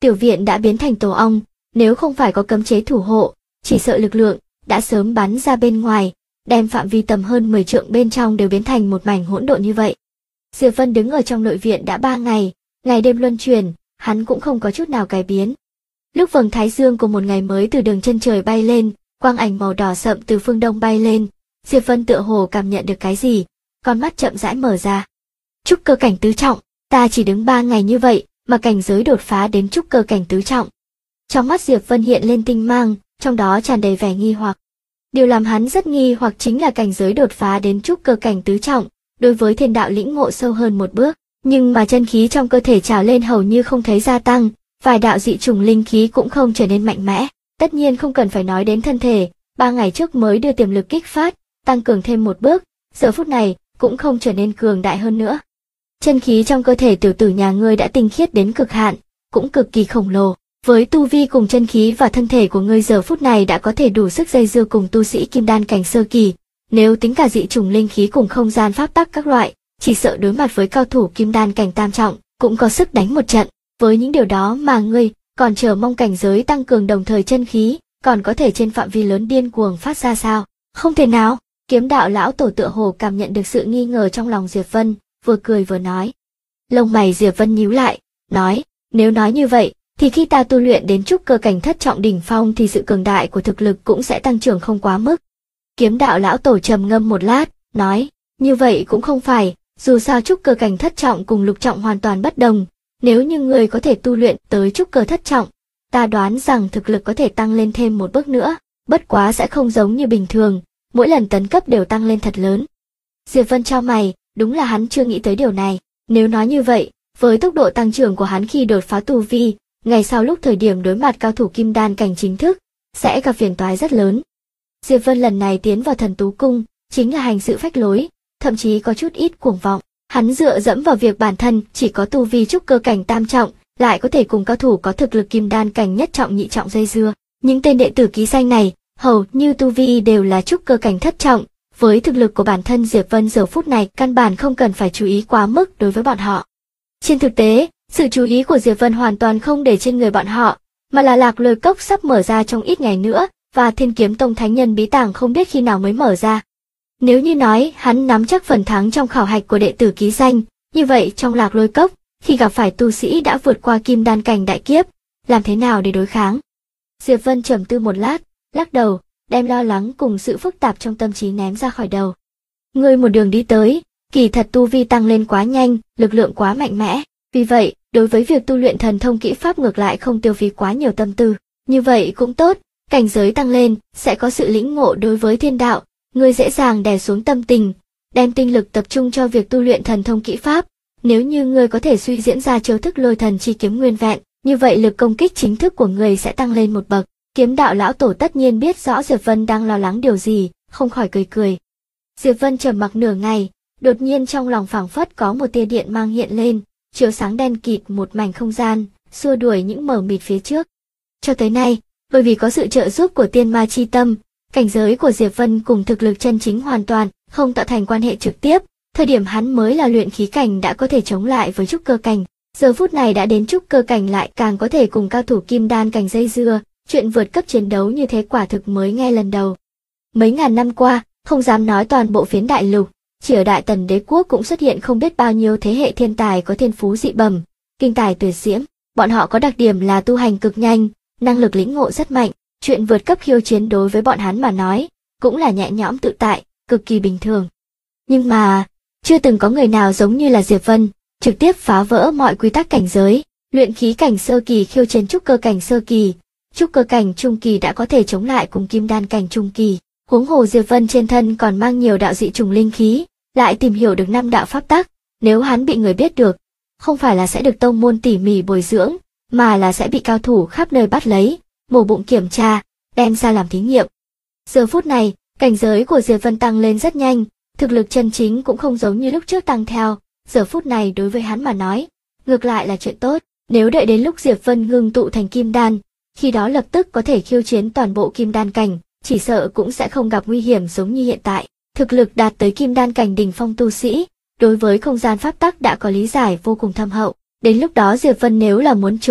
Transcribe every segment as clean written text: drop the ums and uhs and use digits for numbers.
Tiểu viện đã biến thành tổ ong, nếu không phải có cấm chế thủ hộ, chỉ sợ lực lượng đã sớm bắn ra bên ngoài, đem phạm vi tầm hơn 10 trượng bên trong đều biến thành một mảnh hỗn độn như vậy. Diệp Vân đứng ở trong nội viện đã 3 ngày, ngày đêm luân chuyển, hắn cũng không có chút nào cải biến. Lúc vầng thái dương của một ngày mới từ đường chân trời bay lên, quang ảnh màu đỏ sậm từ phương đông bay lên, Diệp Vân tựa hồ cảm nhận được cái gì, con mắt chậm rãi mở ra. Trúc cơ cảnh tứ trọng, ta chỉ đứng 3 ngày như vậy, mà cảnh giới đột phá đến trúc cơ cảnh tứ trọng. Trong mắt Diệp Vân hiện lên tinh mang, trong đó tràn đầy vẻ nghi hoặc. Điều làm hắn rất nghi hoặc chính là cảnh giới đột phá đến trúc cơ cảnh tứ trọng, đối với thiên đạo lĩnh ngộ sâu hơn một bước, nhưng mà chân khí trong cơ thể trào lên hầu như không thấy gia tăng, vài đạo dị trùng linh khí cũng không trở nên mạnh mẽ. Tất nhiên không cần phải nói đến thân thể, 3 ngày trước mới đưa tiềm lực kích phát, tăng cường thêm một bước, giờ phút này cũng không trở nên cường đại hơn nữa. Chân khí trong cơ thể tiểu tử nhà ngươi đã tinh khiết đến cực hạn, cũng cực kỳ khổng lồ. Với tu vi cùng chân khí và thân thể của ngươi giờ phút này đã có thể đủ sức dây dưa cùng tu sĩ kim đan cảnh sơ kỳ, nếu tính cả dị trùng linh khí cùng không gian pháp tắc các loại, chỉ sợ đối mặt với cao thủ kim đan cảnh tam trọng, cũng có sức đánh một trận. Với những điều đó mà ngươi còn chờ mong cảnh giới tăng cường đồng thời chân khí, còn có thể trên phạm vi lớn điên cuồng phát ra sao? Không thể nào. Kiếm đạo lão tổ tựa hồ cảm nhận được sự nghi ngờ trong lòng Diệp Vân, vừa cười vừa nói. Lông mày Diệp Vân nhíu lại, nói, nếu nói như vậy, thì khi ta tu luyện đến trúc cơ cảnh thất trọng đỉnh phong thì sự cường đại của thực lực cũng sẽ tăng trưởng không quá mức. Kiếm đạo lão tổ trầm ngâm một lát, nói, như vậy cũng không phải, dù sao trúc cơ cảnh thất trọng cùng lục trọng hoàn toàn bất đồng, nếu như người có thể tu luyện tới trúc cơ thất trọng, ta đoán rằng thực lực có thể tăng lên thêm một bước nữa, bất quá sẽ không giống như bình thường, mỗi lần tấn cấp đều tăng lên thật lớn. Diệp Vân chau mày, đúng là hắn chưa nghĩ tới điều này, nếu nói như vậy, với tốc độ tăng trưởng của hắn khi đột phá tu vi, ngày sau lúc thời điểm đối mặt cao thủ kim đan cảnh chính thức, sẽ gặp phiền toái rất lớn. Diệp Vân lần này tiến vào Thần Tú Cung, chính là hành sự phách lối, thậm chí có chút ít cuồng vọng. Hắn dựa dẫm vào việc bản thân chỉ có tu vi trúc cơ cảnh tam trọng, lại có thể cùng cao thủ có thực lực kim đan cảnh nhất trọng nhị trọng dây dưa. Những tên đệ tử ký danh này, hầu như tu vi đều là trúc cơ cảnh thất trọng, với thực lực của bản thân Diệp Vân giờ phút này căn bản không cần phải chú ý quá mức đối với bọn họ. Trên thực tế, sự chú ý của Diệp Vân hoàn toàn không để trên người bọn họ, mà là Lạc Lôi Cốc sắp mở ra trong ít ngày nữa, và Thiên Kiếm Tông Thánh Nhân bí tàng không biết khi nào mới mở ra. Nếu như nói hắn nắm chắc phần thắng trong khảo hạch của đệ tử ký danh, như vậy trong Lạc Lôi Cốc, khi gặp phải tu sĩ đã vượt qua kim đan cảnh đại kiếp, làm thế nào để đối kháng? Diệp Vân trầm tư một lát, lắc đầu, đem lo lắng cùng sự phức tạp trong tâm trí ném ra khỏi đầu. Ngươi một đường đi tới, kỳ thật tu vi tăng lên quá nhanh, lực lượng quá mạnh mẽ, vì vậy, đối với việc tu luyện thần thông kỹ pháp ngược lại không tiêu phí quá nhiều tâm tư. Như vậy cũng tốt, cảnh giới tăng lên, sẽ có sự lĩnh ngộ đối với thiên đạo, ngươi dễ dàng đè xuống tâm tình, đem tinh lực tập trung cho việc tu luyện thần thông kỹ pháp. Nếu như ngươi có thể suy diễn ra chiêu thức Lôi Thần Chi Kiếm nguyên vẹn, như vậy lực công kích chính thức của ngươi sẽ tăng lên một bậc. Kiếm đạo lão tổ tất nhiên biết rõ Diệp Vân đang lo lắng điều gì, không khỏi cười cười. Diệp Vân trầm mặc nửa ngày, đột nhiên trong lòng phảng phất có một tia điện mang hiện lên, chiếu sáng đen kịt một mảnh không gian, xua đuổi những mờ mịt phía trước. Cho tới nay, bởi vì có sự trợ giúp của tiên ma chi tâm, cảnh giới của Diệp Vân cùng thực lực chân chính hoàn toàn không tạo thành quan hệ trực tiếp, thời điểm hắn mới là luyện khí cảnh đã có thể chống lại với trúc cơ cảnh, giờ phút này đã đến trúc cơ cảnh lại càng có thể cùng cao thủ kim đan cảnh dây dưa, chuyện vượt cấp chiến đấu như thế quả thực mới nghe lần đầu. Mấy ngàn năm qua, không dám nói toàn bộ phiến đại lục, chỉ ở Đại Tần Đế quốc cũng xuất hiện không biết bao nhiêu thế hệ thiên tài có thiên phú dị bẩm, kinh tài tuyệt diễm, bọn họ có đặc điểm là tu hành cực nhanh, năng lực lĩnh ngộ rất mạnh, chuyện vượt cấp khiêu chiến đối với bọn hắn mà nói, cũng là nhẹ nhõm tự tại, cực kỳ bình thường. Nhưng mà, chưa từng có người nào giống như là Diệp Vân, trực tiếp phá vỡ mọi quy tắc cảnh giới, luyện khí cảnh sơ kỳ khiêu chiến trúc cơ cảnh sơ kỳ, trúc cơ cảnh trung kỳ đã có thể chống lại cùng kim đan cảnh trung kỳ. Huống hồ Diệp Vân trên thân còn mang nhiều đạo dị trùng linh khí, lại tìm hiểu được 5 đạo pháp tắc, nếu hắn bị người biết được, không phải là sẽ được tông môn tỉ mỉ bồi dưỡng, mà là sẽ bị cao thủ khắp nơi bắt lấy, mổ bụng kiểm tra, đem ra làm thí nghiệm. Giờ phút này, cảnh giới của Diệp Vân tăng lên rất nhanh, thực lực chân chính cũng không giống như lúc trước tăng theo, giờ phút này đối với hắn mà nói, ngược lại là chuyện tốt, nếu đợi đến lúc Diệp Vân ngưng tụ thành kim đan, khi đó lập tức có thể khiêu chiến toàn bộ kim đan cảnh, chỉ sợ cũng sẽ không gặp nguy hiểm giống như hiện tại. Thực lực đạt tới kim đan cảnh đỉnh phong tu sĩ, đối với không gian pháp tắc đã có lý giải vô cùng thâm hậu, đến lúc đó Diệp Vân nếu là muốn trốn,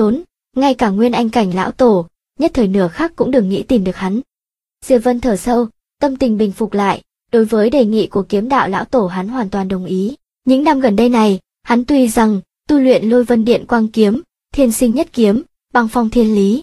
ngay cả Nguyên Anh cảnh lão tổ, nhất thời nửa khắc cũng đừng nghĩ tìm được hắn. Diệp Vân thở sâu, tâm tình bình phục lại, đối với đề nghị của kiếm đạo lão tổ hắn hoàn toàn đồng ý. Những năm gần đây này, hắn tuy rằng tu luyện Lôi Vân Điện Quang kiếm, Thiên Sinh Nhất kiếm, Băng Phong Thiên Lý,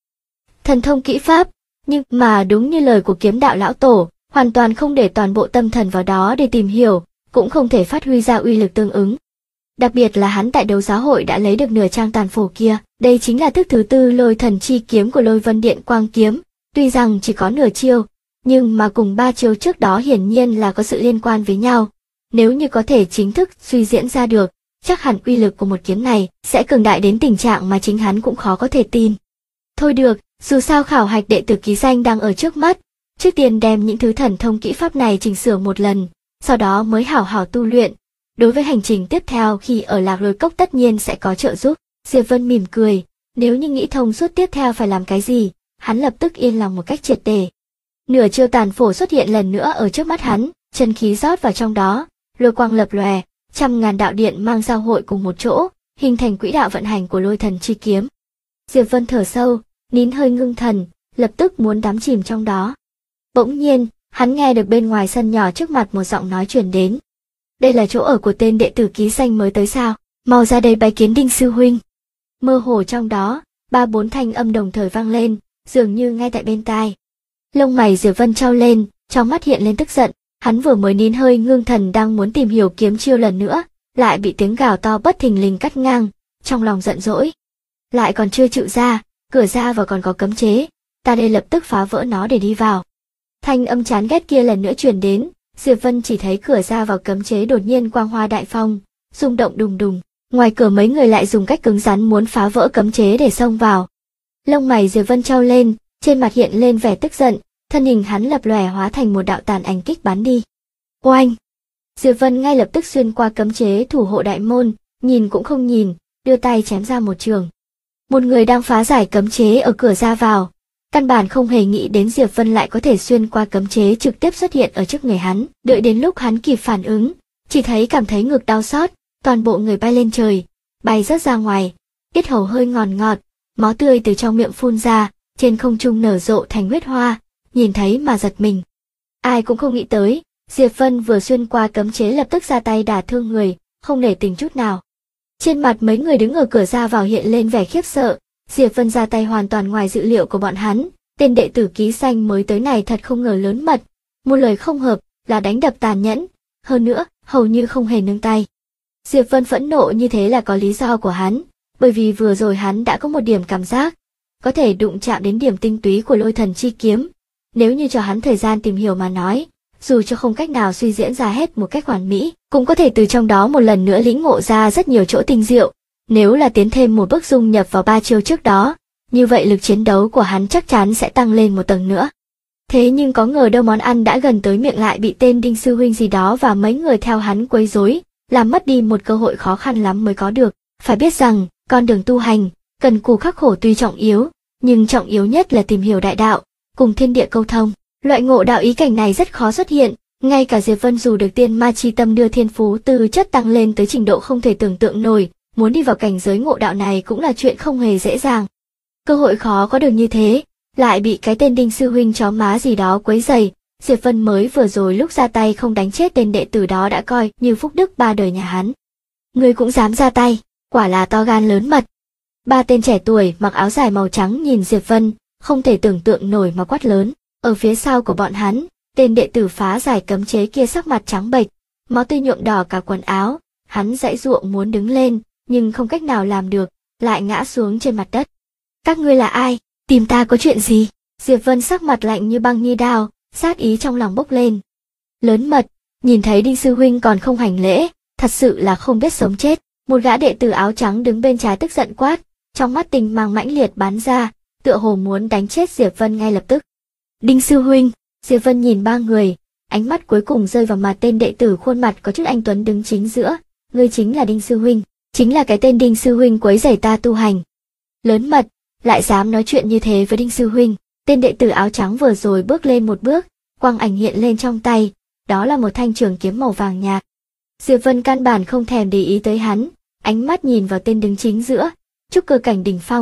thần thông kỹ pháp, nhưng mà đúng như lời của kiếm đạo lão tổ, hoàn toàn không để toàn bộ tâm thần vào đó để tìm hiểu, cũng không thể phát huy ra uy lực tương ứng. Đặc biệt là hắn tại đấu giá hội đã lấy được nửa trang tàn phổ kia, đây chính là thức thứ tư Lôi Thần chi kiếm của Lôi Vân Điện Quang kiếm, tuy rằng chỉ có nửa chiêu, nhưng mà cùng 3 chiêu trước đó hiển nhiên là có sự liên quan với nhau. Nếu như có thể chính thức suy diễn ra được, chắc hẳn uy lực của một kiếm này sẽ cường đại đến tình trạng mà chính hắn cũng khó có thể tin. Thôi được, dù sao khảo hạch đệ tử ký danh đang ở trước mắt, trước tiên đem những thứ thần thông kỹ pháp này chỉnh sửa một lần, sau đó mới hảo hảo tu luyện. Đối với hành trình tiếp theo khi ở Lạc Lôi Cốc tất nhiên sẽ có trợ giúp. Diệp Vân mỉm cười, nếu như nghĩ thông suốt tiếp theo phải làm cái gì, hắn lập tức yên lòng một cách triệt để. Nửa chiêu tàn phổ xuất hiện lần nữa ở trước mắt hắn, chân khí rót vào trong đó, lôi quang lập lòe, trăm ngàn đạo điện mang giao hội cùng một chỗ, hình thành quỹ đạo vận hành của Lôi Thần chi kiếm. Diệp Vân thở sâu, nín hơi ngưng thần, lập tức muốn đắm chìm trong đó. Bỗng nhiên, hắn nghe được bên ngoài sân nhỏ trước mặt một giọng nói truyền đến. Đây là chỗ ở của tên đệ tử ký danh mới tới sao? Mau ra đây bái kiến Đinh sư huynh. Mơ hồ trong đó, 3-4 thanh âm đồng thời vang lên, dường như ngay tại bên tai. Lông mày Diệp Vân trao lên, trong mắt hiện lên tức giận, hắn vừa mới nín hơi ngưng thần đang muốn tìm hiểu kiếm chiêu lần nữa, lại bị tiếng gào to bất thình lình cắt ngang, trong lòng giận dỗi. Lại còn chưa chịu ra, cửa ra vào còn có cấm chế, ta đây lập tức phá vỡ nó để đi vào. Thanh âm chán ghét kia lần nữa truyền đến, Diệp Vân chỉ thấy cửa ra vào cấm chế đột nhiên quang hoa đại phong, rung động đùng đùng, ngoài cửa mấy người lại dùng cách cứng rắn muốn phá vỡ cấm chế để xông vào. Lông mày Diệp Vân trao lên, trên mặt hiện lên vẻ tức giận, thân hình hắn lập lòe hóa thành một đạo tàn ảnh kích bắn đi. Oanh! Diệp Vân ngay lập tức xuyên qua cấm chế thủ hộ đại môn, nhìn cũng không nhìn, đưa tay chém ra một trường. Một người đang phá giải cấm chế ở cửa ra vào, căn bản không hề nghĩ đến Diệp Vân lại có thể xuyên qua cấm chế trực tiếp xuất hiện ở trước người hắn. Đợi đến lúc hắn kịp phản ứng, chỉ thấy cảm thấy ngực đau xót, toàn bộ người bay lên trời, bay rớt ra ngoài, yết hầu hơi ngọt ngọt, máu tươi từ trong miệng phun ra, trên không trung nở rộ thành huyết hoa, nhìn thấy mà giật mình. Ai cũng không nghĩ tới, Diệp Vân vừa xuyên qua cấm chế lập tức ra tay đả thương người, không nể tình chút nào. Trên mặt mấy người đứng ở cửa ra vào hiện lên vẻ khiếp sợ, Diệp Vân ra tay hoàn toàn ngoài dự liệu của bọn hắn, tên đệ tử ký danh mới tới này thật không ngờ lớn mật, một lời không hợp là đánh đập tàn nhẫn, hơn nữa, hầu như không hề nương tay. Diệp Vân phẫn nộ như thế là có lý do của hắn, bởi vì vừa rồi hắn đã có một điểm cảm giác, có thể đụng chạm đến điểm tinh túy của Lôi Thần chi kiếm. Nếu như cho hắn thời gian tìm hiểu mà nói, dù cho không cách nào suy diễn ra hết một cách hoàn mỹ, cũng có thể từ trong đó một lần nữa lĩnh ngộ ra rất nhiều chỗ tinh diệu. Nếu là tiến thêm một bước dung nhập vào 3 chiêu trước đó, như vậy lực chiến đấu của hắn chắc chắn sẽ tăng lên một tầng nữa. Thế nhưng có ngờ đâu món ăn đã gần tới miệng lại bị tên Đinh sư huynh gì đó và mấy người theo hắn quấy rối, làm mất đi một cơ hội khó khăn lắm mới có được. Phải biết rằng, con đường tu hành, cần cù khắc khổ tuy trọng yếu, nhưng trọng yếu nhất là tìm hiểu đại đạo, cùng thiên địa câu thông. Loại ngộ đạo ý cảnh này rất khó xuất hiện, ngay cả Diệp Vân dù được tiên ma chi tâm đưa thiên phú tư chất tăng lên tới trình độ không thể tưởng tượng nổi, muốn đi vào cảnh giới ngộ đạo này cũng là chuyện không hề dễ dàng. Cơ hội khó có được như thế, lại bị cái tên Đinh sư huynh chó má gì đó quấy rầy, Diệp Vân mới vừa rồi lúc ra tay không đánh chết tên đệ tử đó đã coi như phúc đức 3 đời nhà hắn. Ngươi cũng dám ra tay, quả là to gan lớn mật. 3 tên trẻ tuổi mặc áo dài màu trắng nhìn Diệp Vân, không thể tưởng tượng nổi mà quát lớn. Ở phía sau của bọn hắn, tên đệ tử phá giải cấm chế kia sắc mặt trắng bệch, máu tươi nhuộm đỏ cả quần áo, hắn giãy giụa muốn đứng lên, nhưng không cách nào làm được, lại ngã xuống trên mặt đất. Các ngươi là ai? Tìm ta có chuyện gì? Diệp Vân sắc mặt lạnh như băng như đao, sát ý trong lòng bốc lên. Lớn mật, nhìn thấy Đinh sư huynh còn không hành lễ, thật sự là không biết sống chết. Một gã đệ tử áo trắng đứng bên trái tức giận quát, trong mắt tình mang mãnh liệt bắn ra, tựa hồ muốn đánh chết Diệp Vân ngay lập tức. Đinh sư huynh, Diệp Vân nhìn 3 người, ánh mắt cuối cùng rơi vào mặt tên đệ tử khuôn mặt có chút anh tuấn đứng chính giữa, ngươi chính là Đinh sư huynh, chính là cái tên Đinh sư huynh quấy rầy ta tu hành. Lớn mật, lại dám nói chuyện như thế với Đinh sư huynh. Tên đệ tử áo trắng vừa rồi bước lên một bước, quang ảnh hiện lên trong tay, đó là một thanh trường kiếm màu vàng nhạt. Diệp Vân căn bản không thèm để ý tới hắn, ánh mắt nhìn vào tên đứng chính giữa, trúc cơ cảnh đỉnh phong,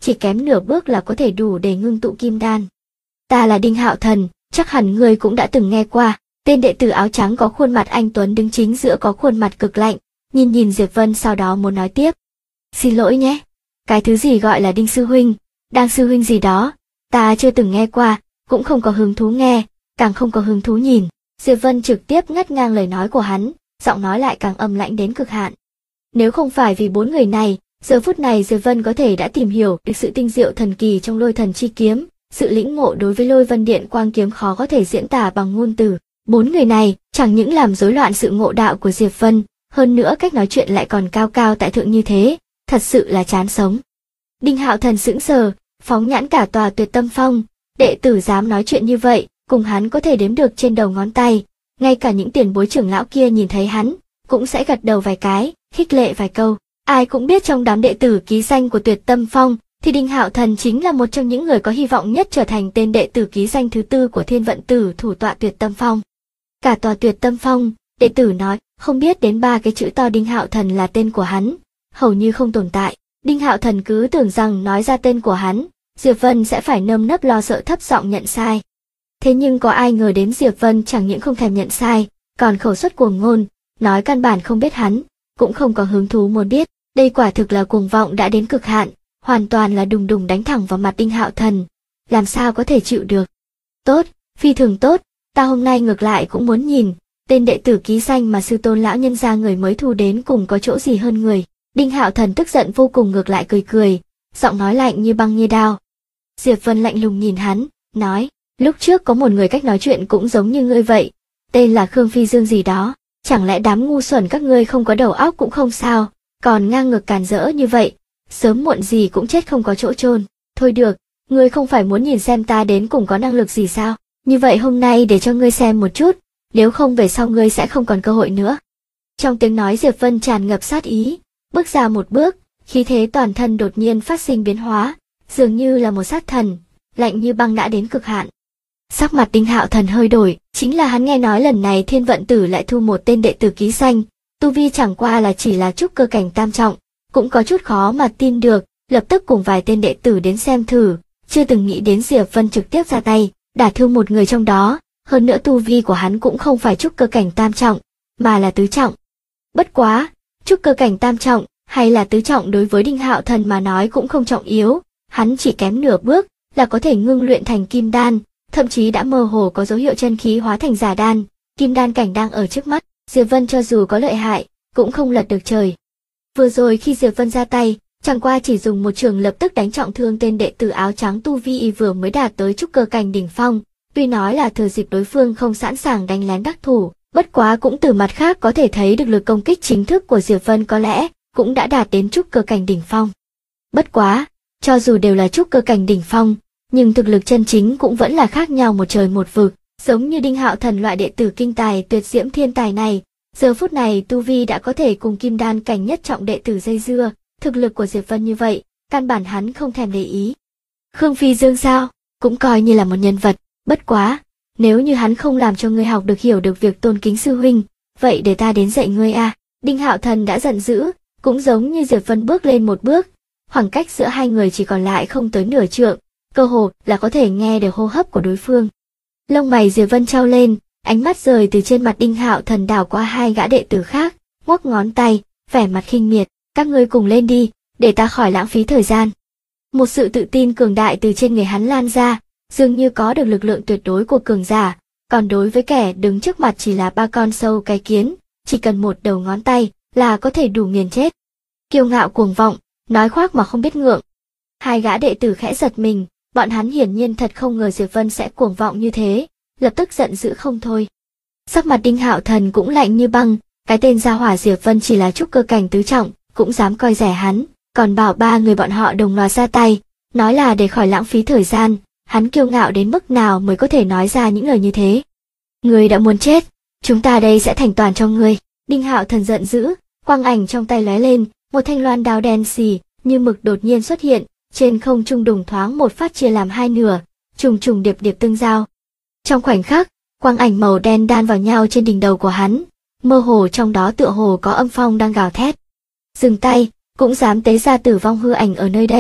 chỉ kém nửa bước là có thể đủ để ngưng tụ kim đan. Ta là Đinh Hạo Thần, chắc hẳn ngươi cũng đã từng nghe qua. Tên đệ tử áo trắng có khuôn mặt anh tuấn đứng chính giữa có khuôn mặt cực lạnh, nhìn Diệp Vân sau đó muốn nói tiếp. Xin lỗi nhé, cái thứ gì gọi là Đinh sư huynh, Đang sư huynh gì đó, ta chưa từng nghe qua, cũng không có hứng thú nghe, càng không có hứng thú nhìn. Diệp Vân trực tiếp ngắt ngang lời nói của hắn, giọng nói lại càng âm lãnh đến cực hạn. Nếu không phải vì bốn người này, giờ phút này Diệp Vân có thể đã tìm hiểu được sự tinh diệu thần kỳ trong Lôi Thần chi kiếm, sự lĩnh ngộ đối với Lôi Vân Điện Quang kiếm khó có thể diễn tả bằng ngôn từ. Bốn người này chẳng những làm rối loạn sự ngộ đạo của Diệp Vân, hơn nữa cách nói chuyện lại còn cao cao tại thượng như thế, thật sự là chán sống. Đinh Hạo Thần sững sờ, phóng nhãn cả tòa Tuyệt Tâm Phong, đệ tử dám nói chuyện như vậy, cùng hắn có thể đếm được trên đầu ngón tay, ngay cả những tiền bối trưởng lão kia nhìn thấy hắn, cũng sẽ gật đầu vài cái, khích lệ vài câu. Ai cũng biết trong đám đệ tử ký danh của Tuyệt Tâm Phong, thì Đinh Hạo Thần chính là một trong những người có hy vọng nhất trở thành tên đệ tử ký danh thứ tư của Thiên Vận Tử thủ tọa Tuyệt Tâm Phong. Cả tòa Tuyệt Tâm Phong, đệ tử nói, không biết đến ba cái chữ to Đinh Hạo Thần là tên của hắn, hầu như không tồn tại. Đinh Hạo Thần cứ tưởng rằng nói ra tên của hắn, Diệp Vân sẽ phải nơm nớp lo sợ thấp giọng nhận sai. Thế nhưng có ai ngờ đến Diệp Vân chẳng những không thèm nhận sai, còn khẩu suất cuồng ngôn, nói căn bản không biết hắn, cũng không có hứng thú muốn biết. Đây quả thực là cuồng vọng đã đến cực hạn, hoàn toàn là đùng đùng đánh thẳng vào mặt Đinh Hạo Thần, làm sao có thể chịu được. Tốt, phi thường tốt, ta hôm nay ngược lại cũng muốn nhìn, tên đệ tử ký danh mà sư tôn lão nhân gia người mới thu đến cùng có chỗ gì hơn người. Đinh Hạo Thần tức giận vô cùng ngược lại cười, giọng nói lạnh như băng như đao. Diệp Vân lạnh lùng nhìn hắn, nói, lúc trước có một người cách nói chuyện cũng giống như ngươi vậy, tên là Khương Phi Dương gì đó, chẳng lẽ đám ngu xuẩn các ngươi không có đầu óc cũng không sao, còn ngang ngược càn rỡ như vậy, sớm muộn gì cũng chết không có chỗ chôn. Thôi được, ngươi không phải muốn nhìn xem ta đến cùng có năng lực gì sao, như vậy hôm nay để cho ngươi xem một chút, nếu không về sau ngươi sẽ không còn cơ hội nữa. Trong tiếng nói Diệp Vân tràn ngập sát ý, bước ra một bước, khí thế toàn thân đột nhiên phát sinh biến hóa, dường như là một sát thần, lạnh như băng đã đến cực hạn. Sắc mặt Đinh Hạo Thần hơi đổi, chính là hắn nghe nói lần này Thiên Vận Tử lại thu một tên đệ tử ký danh, tu vi chẳng qua là chỉ là trúc cơ cảnh tam trọng, cũng có chút khó mà tin được, lập tức cùng vài tên đệ tử đến xem thử, chưa từng nghĩ đến Diệp Vân trực tiếp ra tay, đả thương một người trong đó, hơn nữa tu vi của hắn cũng không phải trúc cơ cảnh tam trọng, mà là tứ trọng. Bất quá, trúc cơ cảnh tam trọng hay là tứ trọng đối với Đinh Hạo Thần mà nói cũng không trọng yếu, hắn chỉ kém nửa bước là có thể ngưng luyện thành kim đan, thậm chí đã mơ hồ có dấu hiệu chân khí hóa thành giả đan, kim đan cảnh đang ở trước mắt, Diệp Vân cho dù có lợi hại, cũng không lật được trời. Vừa rồi khi Diệp Vân ra tay, chẳng qua chỉ dùng một trường lập tức đánh trọng thương tên đệ tử áo trắng tu vi vừa mới đạt tới trúc cơ cảnh đỉnh phong, tuy nói là thừa dịp đối phương không sẵn sàng đánh lén đắc thủ, bất quá cũng từ mặt khác có thể thấy được lực công kích chính thức của Diệp Vân có lẽ cũng đã đạt đến trúc cơ cảnh đỉnh phong. Bất quá, cho dù đều là trúc cơ cảnh đỉnh phong, nhưng thực lực chân chính cũng vẫn là khác nhau một trời một vực, giống như Đinh Hạo Thần loại đệ tử kinh tài tuyệt diễm thiên tài này, giờ phút này tu vi đã có thể cùng kim đan cảnh nhất trọng đệ tử dây dưa, thực lực của Diệp Vân như vậy, căn bản hắn không thèm để ý. Khương Phi Dương sao, cũng coi như là một nhân vật, bất quá, nếu như hắn không làm cho ngươi học được hiểu được việc tôn kính sư huynh, vậy để ta đến dạy ngươi a. Đinh Hạo Thần đã giận dữ, cũng giống như Diệp Vân bước lên một bước, khoảng cách giữa hai người chỉ còn lại không tới nửa trượng, cơ hồ là có thể nghe được hô hấp của đối phương. Lông mày Diệp Vân trao lên, ánh mắt rời từ trên mặt Đinh Hạo Thần đảo qua hai gã đệ tử khác, ngoắc ngón tay, vẻ mặt khinh miệt, các ngươi cùng lên đi, để ta khỏi lãng phí thời gian. Một sự tự tin cường đại từ trên người hắn lan ra, dường như có được lực lượng tuyệt đối của cường giả, còn đối với kẻ đứng trước mặt chỉ là ba con sâu cái kiến, chỉ cần một đầu ngón tay là có thể đủ nghiền chết. Kiêu ngạo cuồng vọng, nói khoác mà không biết ngượng. Hai gã đệ tử khẽ giật mình, bọn hắn hiển nhiên thật không ngờ Diệp Vân sẽ cuồng vọng như thế, lập tức giận dữ không thôi. Sắc mặt Đinh Hạo Thần cũng lạnh như băng, cái tên gia hỏa Diệp Vân chỉ là trúc cơ cảnh tứ trọng, cũng dám coi rẻ hắn, còn bảo ba người bọn họ đồng loạt ra tay, nói là để khỏi lãng phí thời gian, hắn kiêu ngạo đến mức nào mới có thể nói ra những lời như thế. Ngươi đã muốn chết, chúng ta đây sẽ thành toàn cho ngươi. Đinh Hạo Thần giận dữ, quang ảnh trong tay lóe lên, một thanh loan đao đen xì như mực đột nhiên xuất hiện, trên không trung đùng thoáng một phát chia làm hai nửa, trùng trùng điệp điệp tương giao. Trong khoảnh khắc, quang ảnh màu đen đan vào nhau trên đỉnh đầu của hắn, mơ hồ trong đó tựa hồ có âm phong đang gào thét. Dừng tay, cũng dám tế ra tử vong hư ảnh ở nơi đây,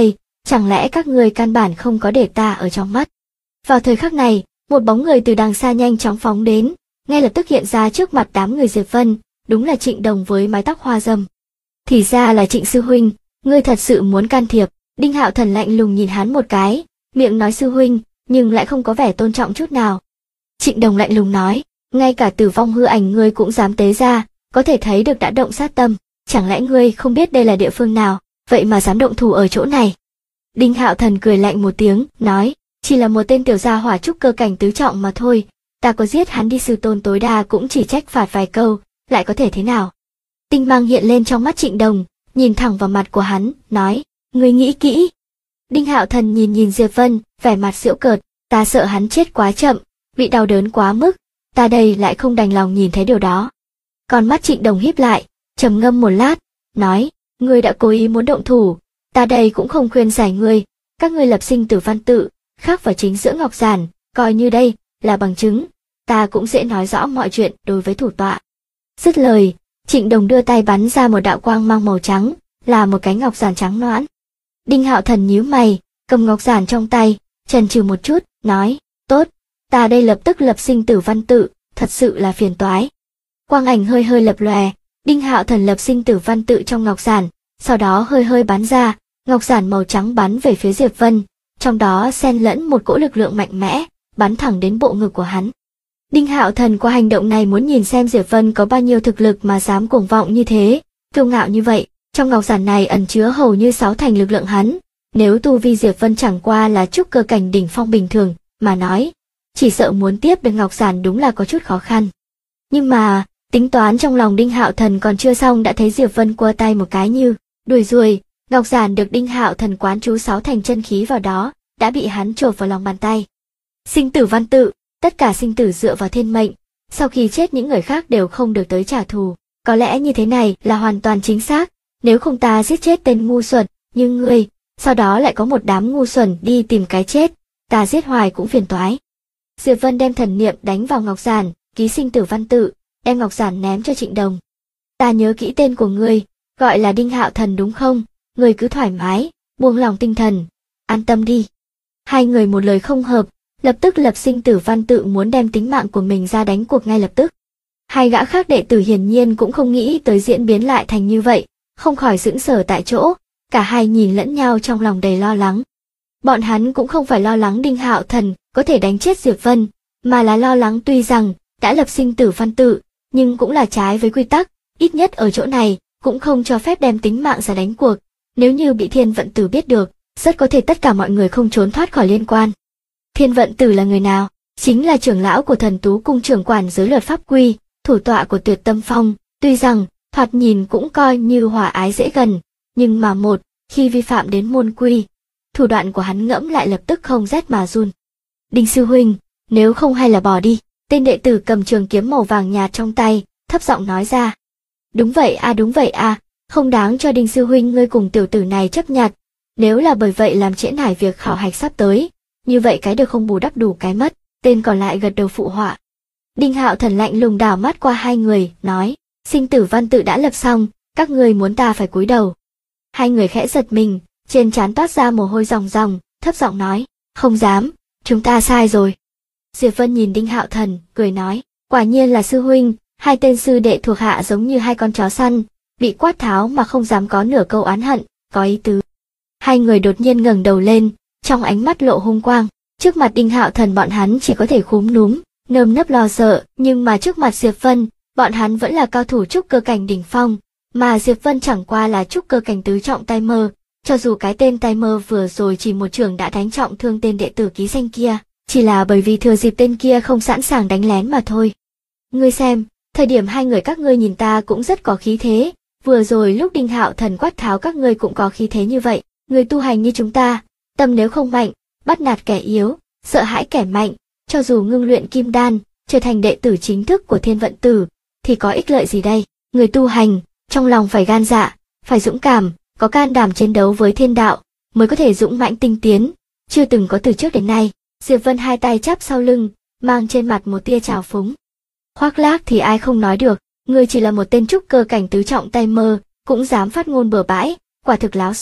chẳng lẽ các ngươi căn bản không có để ta ở trong mắt? Vào thời khắc này, một bóng người từ đằng xa nhanh chóng phóng đến, ngay lập tức hiện ra trước mặt đám người Diệp Vân, đúng là Trịnh Đồng với mái tóc hoa râm. Thì ra là Trịnh sư huynh, ngươi thật sự muốn can thiệp. Đinh Hạo Thần lạnh lùng nhìn hắn một cái, miệng nói sư huynh, nhưng lại không có vẻ tôn trọng chút nào. Trịnh Đồng lạnh lùng nói, ngay cả tử vong hư ảnh ngươi cũng dám tế ra, có thể thấy được đã động sát tâm, chẳng lẽ ngươi không biết đây là địa phương nào, vậy mà dám động thủ ở chỗ này. Đinh Hạo Thần cười lạnh một tiếng, nói, chỉ là một tên tiểu gia hỏa trúc cơ cảnh tứ trọng mà thôi, ta có giết hắn đi sư tôn tối đa cũng chỉ trách phạt vài câu, lại có thể thế nào. Tinh mang hiện lên trong mắt Trịnh Đồng, nhìn thẳng vào mặt của hắn, nói, ngươi nghĩ kỹ. Đinh Hạo Thần nhìn Diệp Vân, vẻ mặt giễu cợt, ta sợ hắn chết quá chậm, bị đau đớn quá mức, ta đây lại không đành lòng nhìn thấy điều đó. Còn mắt Trịnh Đồng híp lại, trầm ngâm một lát, nói, ngươi đã cố ý muốn động thủ, ta đây cũng không khuyên giải ngươi, các ngươi lập sinh tử văn tự, khắc vào chính giữa ngọc giản, coi như đây là bằng chứng, ta cũng dễ nói rõ mọi chuyện đối với thủ tọa. Dứt lời, Trịnh Đồng đưa tay bắn ra một đạo quang mang màu trắng, là một cái ngọc giản trắng nõn. Đinh Hạo Thần nhíu mày, cầm ngọc giản trong tay, chần chừ một chút, nói, tốt, ta đây lập tức lập sinh tử văn tự, thật sự là phiền toái. Quang ảnh hơi hơi lập lòe, Đinh Hạo Thần lập sinh tử văn tự trong ngọc giản, sau đó hơi hơi bắn ra, ngọc giản màu trắng bắn về phía Diệp Vân, trong đó xen lẫn một cỗ lực lượng mạnh mẽ, bắn thẳng đến bộ ngực của hắn. Đinh Hạo Thần qua hành động này muốn nhìn xem Diệp Vân có bao nhiêu thực lực mà dám cuồng vọng như thế, kiêu ngạo như vậy. Trong ngọc giản này ẩn chứa hầu như 6 thành lực lượng hắn, nếu tu vi Diệp Vân chẳng qua là trúc cơ cảnh đỉnh phong bình thường, mà nói, chỉ sợ muốn tiếp được ngọc giản đúng là có chút khó khăn. Nhưng mà, tính toán trong lòng Đinh Hạo Thần còn chưa xong đã thấy Diệp Vân quơ tay một cái như đuổi ruồi, ngọc giản được Đinh Hạo Thần quán chú 6 thành chân khí vào đó, đã bị hắn chộp vào lòng bàn tay. Sinh tử văn tự, tất cả sinh tử dựa vào thiên mệnh, sau khi chết những người khác đều không được tới trả thù, có lẽ như thế này là hoàn toàn chính xác. Nếu không ta giết chết tên ngu xuẩn như ngươi, sau đó lại có một đám ngu xuẩn đi tìm cái chết, ta giết hoài cũng phiền toái. Diệp Vân đem thần niệm đánh vào ngọc giản, ký sinh tử văn tự, đem ngọc giản ném cho Trịnh Đồng. Ta nhớ kỹ tên của ngươi, gọi là Đinh Hạo Thần đúng không? Ngươi cứ thoải mái, buông lòng tinh thần, an tâm đi. Hai người một lời không hợp, lập tức lập sinh tử văn tự muốn đem tính mạng của mình ra đánh cuộc ngay lập tức. Hai gã khác đệ tử hiển nhiên cũng không nghĩ tới diễn biến lại thành như vậy, không khỏi sững sờ tại chỗ, cả hai nhìn lẫn nhau trong lòng đầy lo lắng. Bọn hắn cũng không phải lo lắng Đinh Hạo Thần có thể đánh chết Diệp Vân, mà là lo lắng tuy rằng đã lập sinh tử văn tự, nhưng cũng là trái với quy tắc, ít nhất ở chỗ này cũng không cho phép đem tính mạng ra đánh cuộc. Nếu như bị Thiên Vận Tử biết được, rất có thể tất cả mọi người không trốn thoát khỏi liên quan. Thiên Vận Tử là người nào? Chính là trưởng lão của Thần Tú Cung, trưởng quản giới luật pháp quy, thủ tọa của Tuyệt Tâm Phong, tuy rằng thoạt nhìn cũng coi như hòa ái dễ gần, nhưng mà khi vi phạm đến môn quy, thủ đoạn của hắn ngẫm lại lập tức không rét mà run. Đinh sư huynh, nếu không hay là bỏ đi, tên đệ tử cầm trường kiếm màu vàng nhạt trong tay, thấp giọng nói ra. Đúng vậy à, không đáng cho Đinh sư huynh ngươi cùng tiểu tử này chấp nhặt, nếu là bởi vậy làm trễ nải việc khảo hạch sắp tới, như vậy cái được không bù đắp đủ cái mất, tên còn lại gật đầu phụ họa. Đinh Hạo Thần lạnh lùng đảo mắt qua hai người, nói, sinh tử văn tự đã lập xong, các ngươi muốn ta phải cúi đầu. Hai người khẽ giật mình, trên trán toát ra mồ hôi ròng ròng, thấp giọng nói, không dám, chúng ta sai rồi. Diệp Vân nhìn Đinh Hạo Thần, cười nói, quả nhiên là sư huynh, hai tên sư đệ thuộc hạ giống như hai con chó săn, bị quát tháo mà không dám có nửa câu oán hận, có ý tứ. Hai người đột nhiên ngẩng đầu lên, trong ánh mắt lộ hung quang, trước mặt Đinh Hạo Thần bọn hắn chỉ có thể khúm núm, nơm nớp lo sợ, nhưng mà trước mặt Diệp Vân, bọn hắn vẫn là cao thủ trúc cơ cảnh đỉnh phong, mà Diệp Vân chẳng qua là trúc cơ cảnh tứ trọng tay mơ, cho dù cái tên tay mơ vừa rồi chỉ một trường đã đánh trọng thương tên đệ tử ký danh kia, chỉ là bởi vì thừa dịp tên kia không sẵn sàng đánh lén mà thôi. Ngươi xem, thời điểm hai người các ngươi nhìn ta cũng rất có khí thế, vừa rồi lúc Đinh Hạo Thần quát tháo các ngươi cũng có khí thế như vậy, người tu hành như chúng ta, tâm nếu không mạnh, bắt nạt kẻ yếu, sợ hãi kẻ mạnh, cho dù ngưng luyện kim đan, trở thành đệ tử chính thức của Thiên Vận Tử, thì có ích lợi gì đây? Người tu hành, trong lòng phải gan dạ, phải dũng cảm, có can đảm chiến đấu với thiên đạo, mới có thể dũng mãnh tinh tiến, chưa từng có từ trước đến nay. Diệp Vân hai tay chắp sau lưng, mang trên mặt một tia trào phúng. Khoác lác thì ai không nói được, ngươi chỉ là một tên trúc cơ cảnh tứ trọng tay mơ, cũng dám phát ngôn bừa bãi, quả thực láo xược,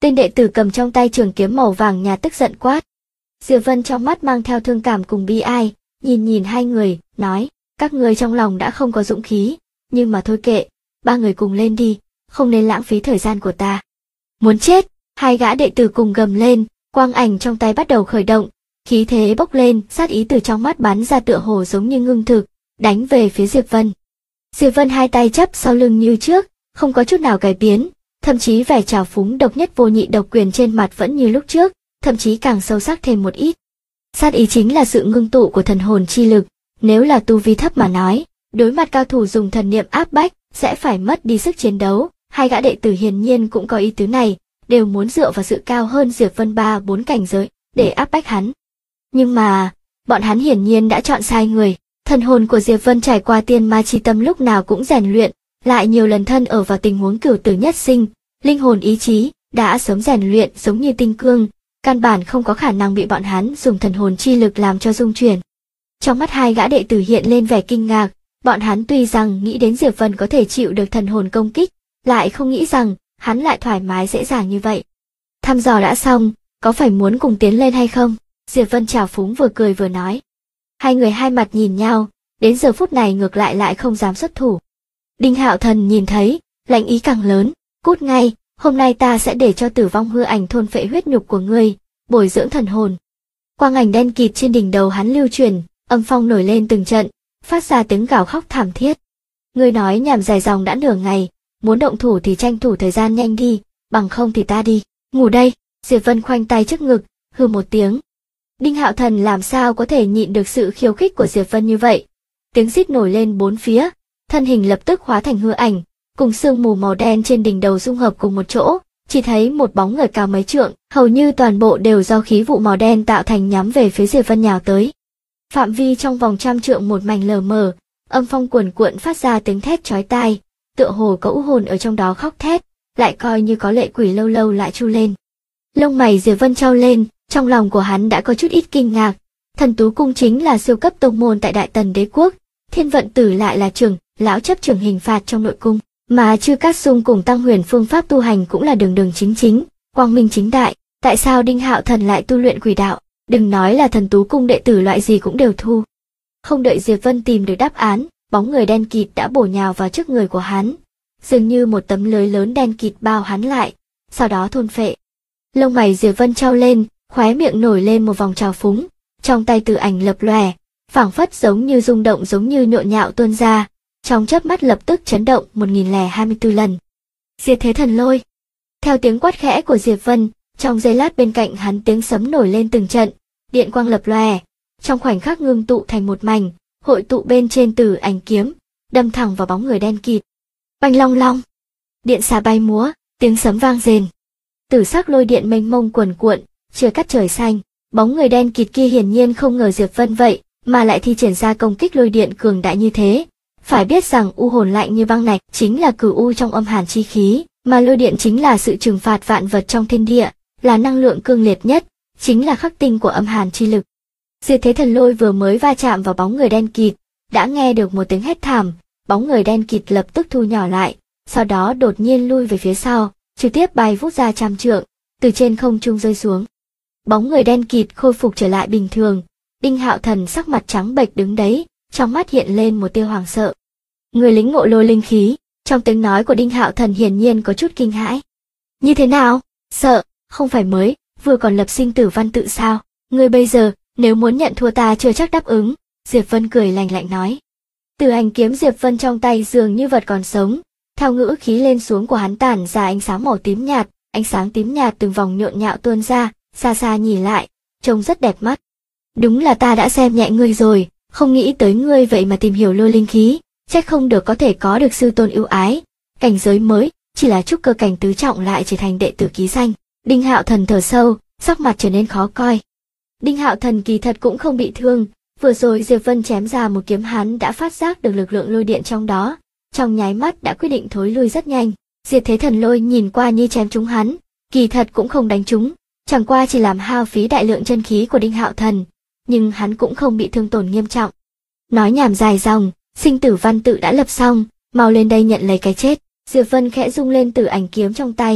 Tên đệ tử cầm trong tay trường kiếm màu vàng nhạt tức giận quát. Diệp Vân trong mắt mang theo thương cảm cùng bi ai, nhìn hai người, nói, các người trong lòng đã không có dũng khí, nhưng mà thôi kệ, ba người cùng lên đi, không nên lãng phí thời gian của ta. Muốn chết, hai gã đệ tử cùng gầm lên, quang ảnh trong tay bắt đầu khởi động, khí thế bốc lên, sát ý từ trong mắt bắn ra tựa hồ giống như ngưng thực, đánh về phía Diệp Vân. Diệp Vân hai tay chắp sau lưng như trước, không có chút nào cải biến, thậm chí vẻ trào phúng độc nhất vô nhị độc quyền trên mặt vẫn như lúc trước, thậm chí càng sâu sắc thêm một ít. Sát ý chính là sự ngưng tụ của thần hồn chi lực, nếu là tu vi thấp mà nói, đối mặt cao thủ dùng thần niệm áp bách, sẽ phải mất đi sức chiến đấu. Hai gã đệ tử hiển nhiên cũng có ý tứ này, đều muốn dựa vào sự cao hơn Diệp Vân 3-4 cảnh giới để áp bách hắn. Nhưng mà, bọn hắn hiển nhiên đã chọn sai người. Thần hồn của Diệp Vân trải qua tiên ma chi tâm lúc nào cũng rèn luyện, lại nhiều lần thân ở vào tình huống cửu tử nhất sinh, linh hồn ý chí đã sớm rèn luyện giống như tinh cương, căn bản không có khả năng bị bọn hắn dùng thần hồn chi lực làm cho rung chuyển. Trong mắt hai gã đệ tử hiện lên vẻ kinh ngạc, bọn hắn tuy rằng nghĩ đến Diệp Vân có thể chịu được thần hồn công kích, lại không nghĩ rằng hắn lại thoải mái dễ dàng như vậy. Thăm dò đã xong, có phải muốn cùng tiến lên hay không? Diệp Vân trào phúng vừa cười vừa nói. Hai người hai mặt nhìn nhau, đến giờ phút này ngược lại không dám xuất thủ. Đinh Hạo Thần nhìn thấy, lãnh ý càng lớn, cút ngay, hôm nay ta sẽ để cho tử vong hư ảnh thôn phệ huyết nhục của ngươi, bồi dưỡng thần hồn. Quang ảnh đen kịt trên đỉnh đầu hắn lưu truyền, âm phong nổi lên từng trận, phát ra tiếng gào khóc thảm thiết. Ngươi nói nhảm dài dòng đã nửa ngày, muốn động thủ thì tranh thủ thời gian nhanh đi, bằng không thì ta đi, ngủ đây. Diệp Vân khoanh tay trước ngực, hừ một tiếng. Đinh Hạo Thần làm sao có thể nhịn được sự khiêu khích của Diệp Vân như vậy. Tiếng rít nổi lên bốn phía, thân hình lập tức hóa thành hư ảnh, cùng sương mù màu đen trên đỉnh đầu dung hợp cùng một chỗ, chỉ thấy một bóng người cao mấy trượng, hầu như toàn bộ đều do khí vụ màu đen tạo thành nhắm về phía Diệp Vân nhào tới. Phạm vi trong vòng 100 trượng một mảnh lờ mờ, âm phong cuồn cuộn phát ra tiếng thét chói tai, tựa hồ có u hồn ở trong đó khóc thét, lại coi như có lệ quỷ lâu lâu lại chu lên. Lông mày Diệp Vân trao lên, trong lòng của hắn đã có chút ít kinh ngạc. Thần Tú Cung chính là siêu cấp tông môn tại Đại Tần Đế quốc, Thiên Vận Tử lại là trưởng lão chấp trưởng hình phạt trong nội cung, mà Chư Cát Sung cùng Tăng Huyền phương pháp tu hành cũng là đường đường chính chính, quang minh chính đại. Tại sao Đinh Hạo Thần lại tu luyện quỷ đạo? Đừng nói là Thần Tú Cung đệ tử loại gì cũng đều thu. Không đợi Diệp Vân tìm được đáp án, bóng người đen kịt đã bổ nhào vào trước người của hắn, dường như một tấm lưới lớn đen kịt bao hắn lại, sau đó thôn phệ. Lông mày Diệp Vân trao lên, khóe miệng nổi lên một vòng trào phúng, trong tay từ ảnh lập lòe, phảng phất giống như rung động giống như nhộn nhạo tuôn ra, trong chớp mắt lập tức chấn động 1024 lần. Diệt thế thần lôi. Theo tiếng quát khẽ của Diệp Vân, trong giây lát bên cạnh hắn tiếng sấm nổi lên từng trận, điện quang lập lòe, trong khoảnh khắc ngưng tụ thành một mảnh, hội tụ bên trên từ ảnh kiếm, đâm thẳng vào bóng người đen kịt. Oanh long long, điện xà bay múa, tiếng sấm vang rền. Tử sắc lôi điện mênh mông cuồn cuộn, chia cắt trời xanh, bóng người đen kịt kia hiển nhiên không ngờ Diệp Vân vậy, mà lại thi triển ra công kích lôi điện cường đại như thế. Phải biết rằng u hồn lạnh như băng này chính là cửu u trong âm hàn chi khí, mà lôi điện chính là sự trừng phạt vạn vật trong thiên địa, là năng lượng cương liệt nhất, chính là khắc tinh của âm hàn chi lực. Diệt thế thần lôi vừa mới va chạm vào bóng người đen kịt, đã nghe được một tiếng hét thảm, bóng người đen kịt lập tức thu nhỏ lại, sau đó đột nhiên lui về phía sau, trực tiếp bay vút ra 100 trượng, từ trên không trung rơi xuống. Bóng người đen kịt khôi phục trở lại bình thường, Đinh Hạo Thần sắc mặt trắng bệch đứng đấy, trong mắt hiện lên một tia hoảng sợ. Người lính ngộ lôi linh khí, trong tiếng nói của Đinh Hạo Thần hiển nhiên có chút kinh hãi. Như thế nào? Sợ, không phải mới, vừa còn lập sinh tử văn tự sao? Ngươi bây giờ, nếu muốn nhận thua ta chưa chắc đáp ứng. Diệp Vân cười lạnh lạnh nói. Từ ảnh kiếm Diệp Vân trong tay dường như vật còn sống, theo ngữ khí lên xuống của hắn tản ra ánh sáng màu tím nhạt, ánh sáng tím nhạt từng vòng nhộn nhạo tuôn ra, xa xa nhìn lại, trông rất đẹp mắt. Đúng là ta đã xem nhẹ ngươi rồi, không nghĩ tới ngươi vậy mà tìm hiểu lôi linh khí, trách không được có thể có được sư tôn ưu ái, cảnh giới mới, chỉ là trúc cơ cảnh tứ trọng lại trở thành đệ tử ký danh. Đinh Hạo Thần thở sâu, sắc mặt trở nên khó coi. Đinh Hạo Thần kỳ thật cũng không bị thương, vừa rồi Diệp Vân chém ra một kiếm hắn đã phát giác được lực lượng lôi điện trong đó, trong nháy mắt đã quyết định thối lui rất nhanh. Diệt thế thần lôi nhìn qua như chém trúng hắn, kỳ thật cũng không đánh trúng, chẳng qua chỉ làm hao phí đại lượng chân khí của Đinh Hạo Thần, nhưng hắn cũng không bị thương tổn nghiêm trọng. Nói nhảm dài dòng, sinh tử văn tự đã lập xong, mau lên đây nhận lấy cái chết. Diệp Vân khẽ rung lên tử ảnh kiếm trong tay,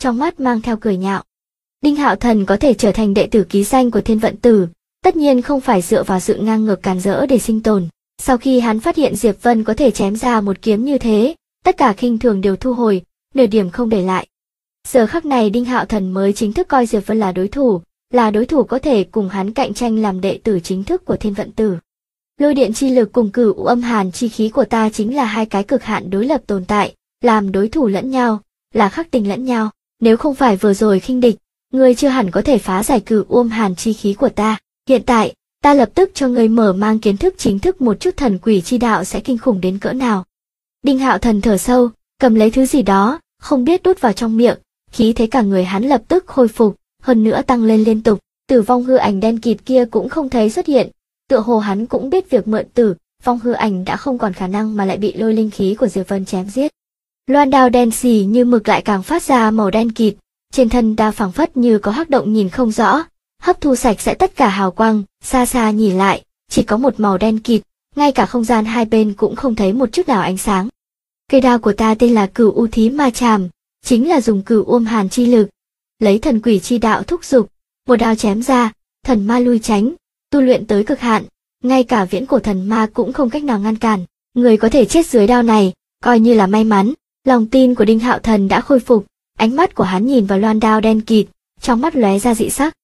trong mắt mang theo cười nhạo. Đinh Hạo Thần có thể trở thành đệ tử ký danh của Thiên Vận Tử, tất nhiên không phải dựa vào sự ngang ngược càn rỡ để sinh tồn. Sau khi hắn phát hiện Diệp Vân có thể chém ra một kiếm như thế, tất cả khinh thường đều thu hồi, nửa điểm không để lại. Giờ khắc này Đinh Hạo Thần mới chính thức coi Diệp Vân là đối thủ có thể cùng hắn cạnh tranh làm đệ tử chính thức của Thiên Vận Tử. Lôi điện chi lực cùng Cửu Âm Hàn chi khí của ta chính là hai cái cực hạn đối lập tồn tại, làm đối thủ lẫn nhau, là khắc tinh lẫn nhau. Nếu không phải vừa rồi khinh địch, ngươi chưa hẳn có thể phá giải Cửu Âm Hàn chi khí của ta. Hiện tại, ta lập tức cho ngươi mở mang kiến thức chính thức một chút thần quỷ chi đạo sẽ kinh khủng đến cỡ nào. Đinh Hạo Thần thở sâu, cầm lấy thứ gì đó, không biết đút vào trong miệng, khí thế cả người hắn lập tức khôi phục, hơn nữa tăng lên liên tục. Tử vong hư ảnh đen kịt kia cũng không thấy xuất hiện, tựa hồ hắn cũng biết việc mượn tử vong hư ảnh đã không còn khả năng mà lại bị lôi linh khí của Diệp Vân chém giết. Loan đao đen xì như mực lại càng phát ra màu đen kịt, trên thân đao phảng phất như có hắc động nhìn không rõ, hấp thu sạch sẽ tất cả hào quang, xa xa nhìn lại, chỉ có một màu đen kịt, ngay cả không gian hai bên cũng không thấy một chút nào ánh sáng. Cây đao của ta tên là Cửu U Thí Ma Trảm, chính là dùng Cửu Âm Hàn chi lực, lấy thần quỷ chi đạo thúc giục, một đao chém ra, thần ma lui tránh, tu luyện tới cực hạn, ngay cả viễn cổ thần ma cũng không cách nào ngăn cản, người có thể chết dưới đao này, coi như là may mắn. Lòng tin của Đinh Hạo Thần đã khôi phục, ánh mắt của hắn nhìn vào loan đao đen kịt, trong mắt lóe ra dị sắc.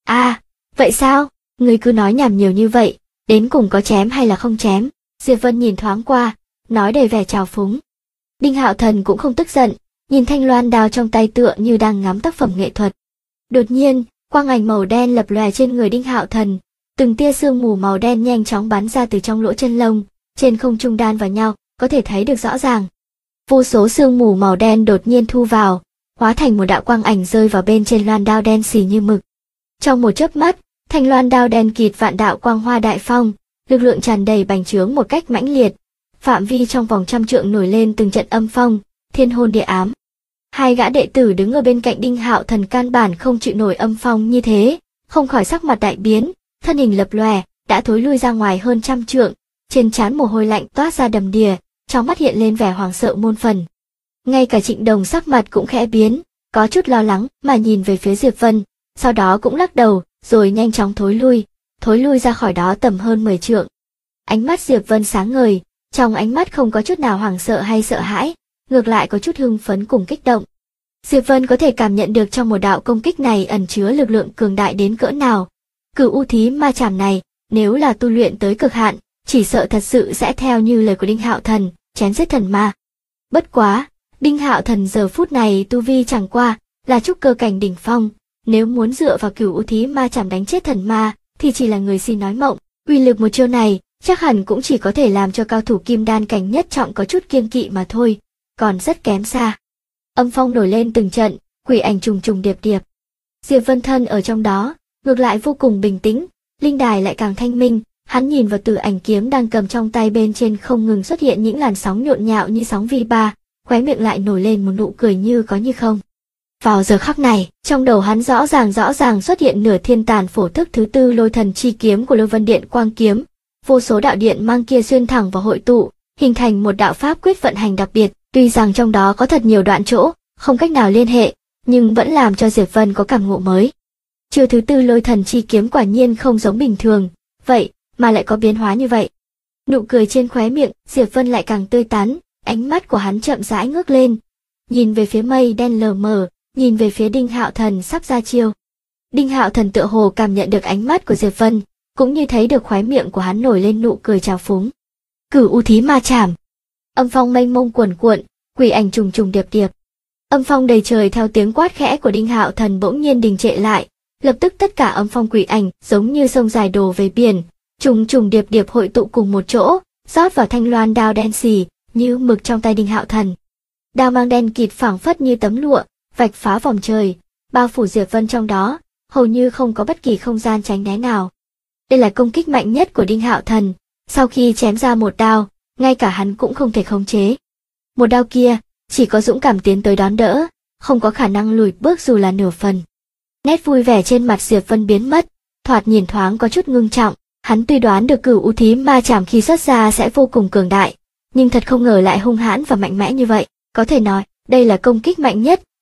Vậy sao? Người cứ nói nhảm nhiều như vậy, đến cùng có chém hay là không chém? Diệp Vân nhìn thoáng qua, nói đầy vẻ trào phúng. Đinh Hạo Thần cũng không tức giận, nhìn thanh loan đao trong tay tựa như đang ngắm tác phẩm nghệ thuật. Đột nhiên, quang ảnh màu đen lập lòe trên người Đinh Hạo Thần, từng tia sương mù màu đen nhanh chóng bắn ra từ trong lỗ chân lông, trên không trung đan vào nhau, có thể thấy được rõ ràng. Vô số sương mù màu đen đột nhiên thu vào, hóa thành một đạo quang ảnh rơi vào bên trên loan đao đen xì như mực. Trong một chớp mắt, thanh loan đao đen kịt vạn đạo quang hoa đại phong, lực lượng tràn đầy bành trướng một cách mãnh liệt. Phạm vi trong vòng 100 trượng nổi lên từng trận âm phong, thiên hôn địa ám. Hai gã đệ tử đứng ở bên cạnh Đinh Hạo Thần căn bản không chịu nổi âm phong như thế, không khỏi sắc mặt đại biến, thân hình lập lòe, đã thối lui ra ngoài hơn 100 trượng, trên trán mồ hôi lạnh toát ra đầm đìa, trong mắt hiện lên vẻ hoảng sợ muôn phần. Ngay cả Trịnh Đồng sắc mặt cũng khẽ biến, có chút lo lắng mà nhìn về phía Diệp Vân, sau đó cũng lắc đầu, rồi nhanh chóng thối lui ra khỏi đó tầm hơn 10 trượng. Ánh mắt Diệp Vân sáng ngời, trong ánh mắt không có chút nào hoảng sợ hay sợ hãi, ngược lại có chút hưng phấn cùng kích động. Diệp Vân có thể cảm nhận được trong một đạo công kích này ẩn chứa lực lượng cường đại đến cỡ nào. Cửu U Thí Ma Trảm này, nếu là tu luyện tới cực hạn, chỉ sợ thật sự sẽ theo như lời của Đinh Hạo Thần, chém giết thần ma. Bất quá, Đinh Hạo Thần giờ phút này tu vi chẳng qua là trúc cơ cảnh đỉnh phong, nếu muốn dựa vào Cửu U Thí Ma Trảm đánh chết thần ma, thì chỉ là người si nói mộng. Uy lực một chiêu này, chắc hẳn cũng chỉ có thể làm cho cao thủ kim đan cảnh nhất trọng có chút kiêng kỵ mà thôi, còn rất kém xa. Âm phong nổi lên từng trận, quỷ ảnh trùng trùng điệp điệp. Diệp Vân thân ở trong đó, ngược lại vô cùng bình tĩnh, linh đài lại càng thanh minh, hắn nhìn vào Tử Ảnh kiếm đang cầm trong tay, bên trên không ngừng xuất hiện những làn sóng nhộn nhạo như sóng vi ba, khóe miệng lại nổi lên một nụ cười như có như không. Vào giờ khắc này, trong đầu hắn rõ ràng xuất hiện nửa thiên tàn phổ thức thứ tư lôi thần chi kiếm của Lôi Vân Điện Quang kiếm, vô số đạo điện mang kia xuyên thẳng vào hội tụ, hình thành một đạo pháp quyết vận hành đặc biệt, tuy rằng trong đó có thật nhiều đoạn chỗ, không cách nào liên hệ, nhưng vẫn làm cho Diệp Vân có cảm ngộ mới. Chiêu thứ tư lôi thần chi kiếm quả nhiên không giống bình thường, vậy mà lại có biến hóa như vậy. Nụ cười trên khóe miệng Diệp Vân lại càng tươi tắn, ánh mắt của hắn chậm rãi ngước lên, nhìn về phía mây đen lờ mờ, nhìn về phía Đinh Hạo Thần sắp ra chiêu. Đinh Hạo Thần tựa hồ cảm nhận được ánh mắt của Diệp Vân, cũng như thấy được khóe miệng của hắn nổi lên nụ cười trào phúng. Cửu U Thí Ma Trảm. Âm phong mênh mông cuồn cuộn, quỷ ảnh trùng trùng điệp điệp. Âm phong đầy trời theo tiếng quát khẽ của Đinh Hạo Thần bỗng nhiên đình trệ lại, lập tức tất cả âm phong quỷ ảnh giống như sông dài đổ về biển, trùng trùng điệp điệp hội tụ cùng một chỗ, rót vào thanh loan đao đen xì như mực trong tay Đinh Hạo Thần. Đao mang đen kịt phảng phất như tấm lụa, vạch phá vòng trời, bao phủ Diệp Vân trong đó, hầu như không có bất kỳ không gian tránh né nào. Đây là công kích mạnh nhất của Đinh Hạo Thần, sau khi chém ra một đao, ngay cả hắn cũng không thể khống chế. Một đao kia, chỉ có dũng cảm tiến tới đón đỡ, không có khả năng lùi bước dù là nửa phần. Nét vui vẻ trên mặt Diệp Vân biến mất, thoạt nhìn thoáng có chút ngưng trọng, hắn tuy đoán được Cửu U Thí Ma Trảm khi xuất ra sẽ vô cùng cường đại, nhưng thật không ngờ lại hung hãn và mạnh mẽ như vậy, có thể nói, đây là công kích mạnh nhất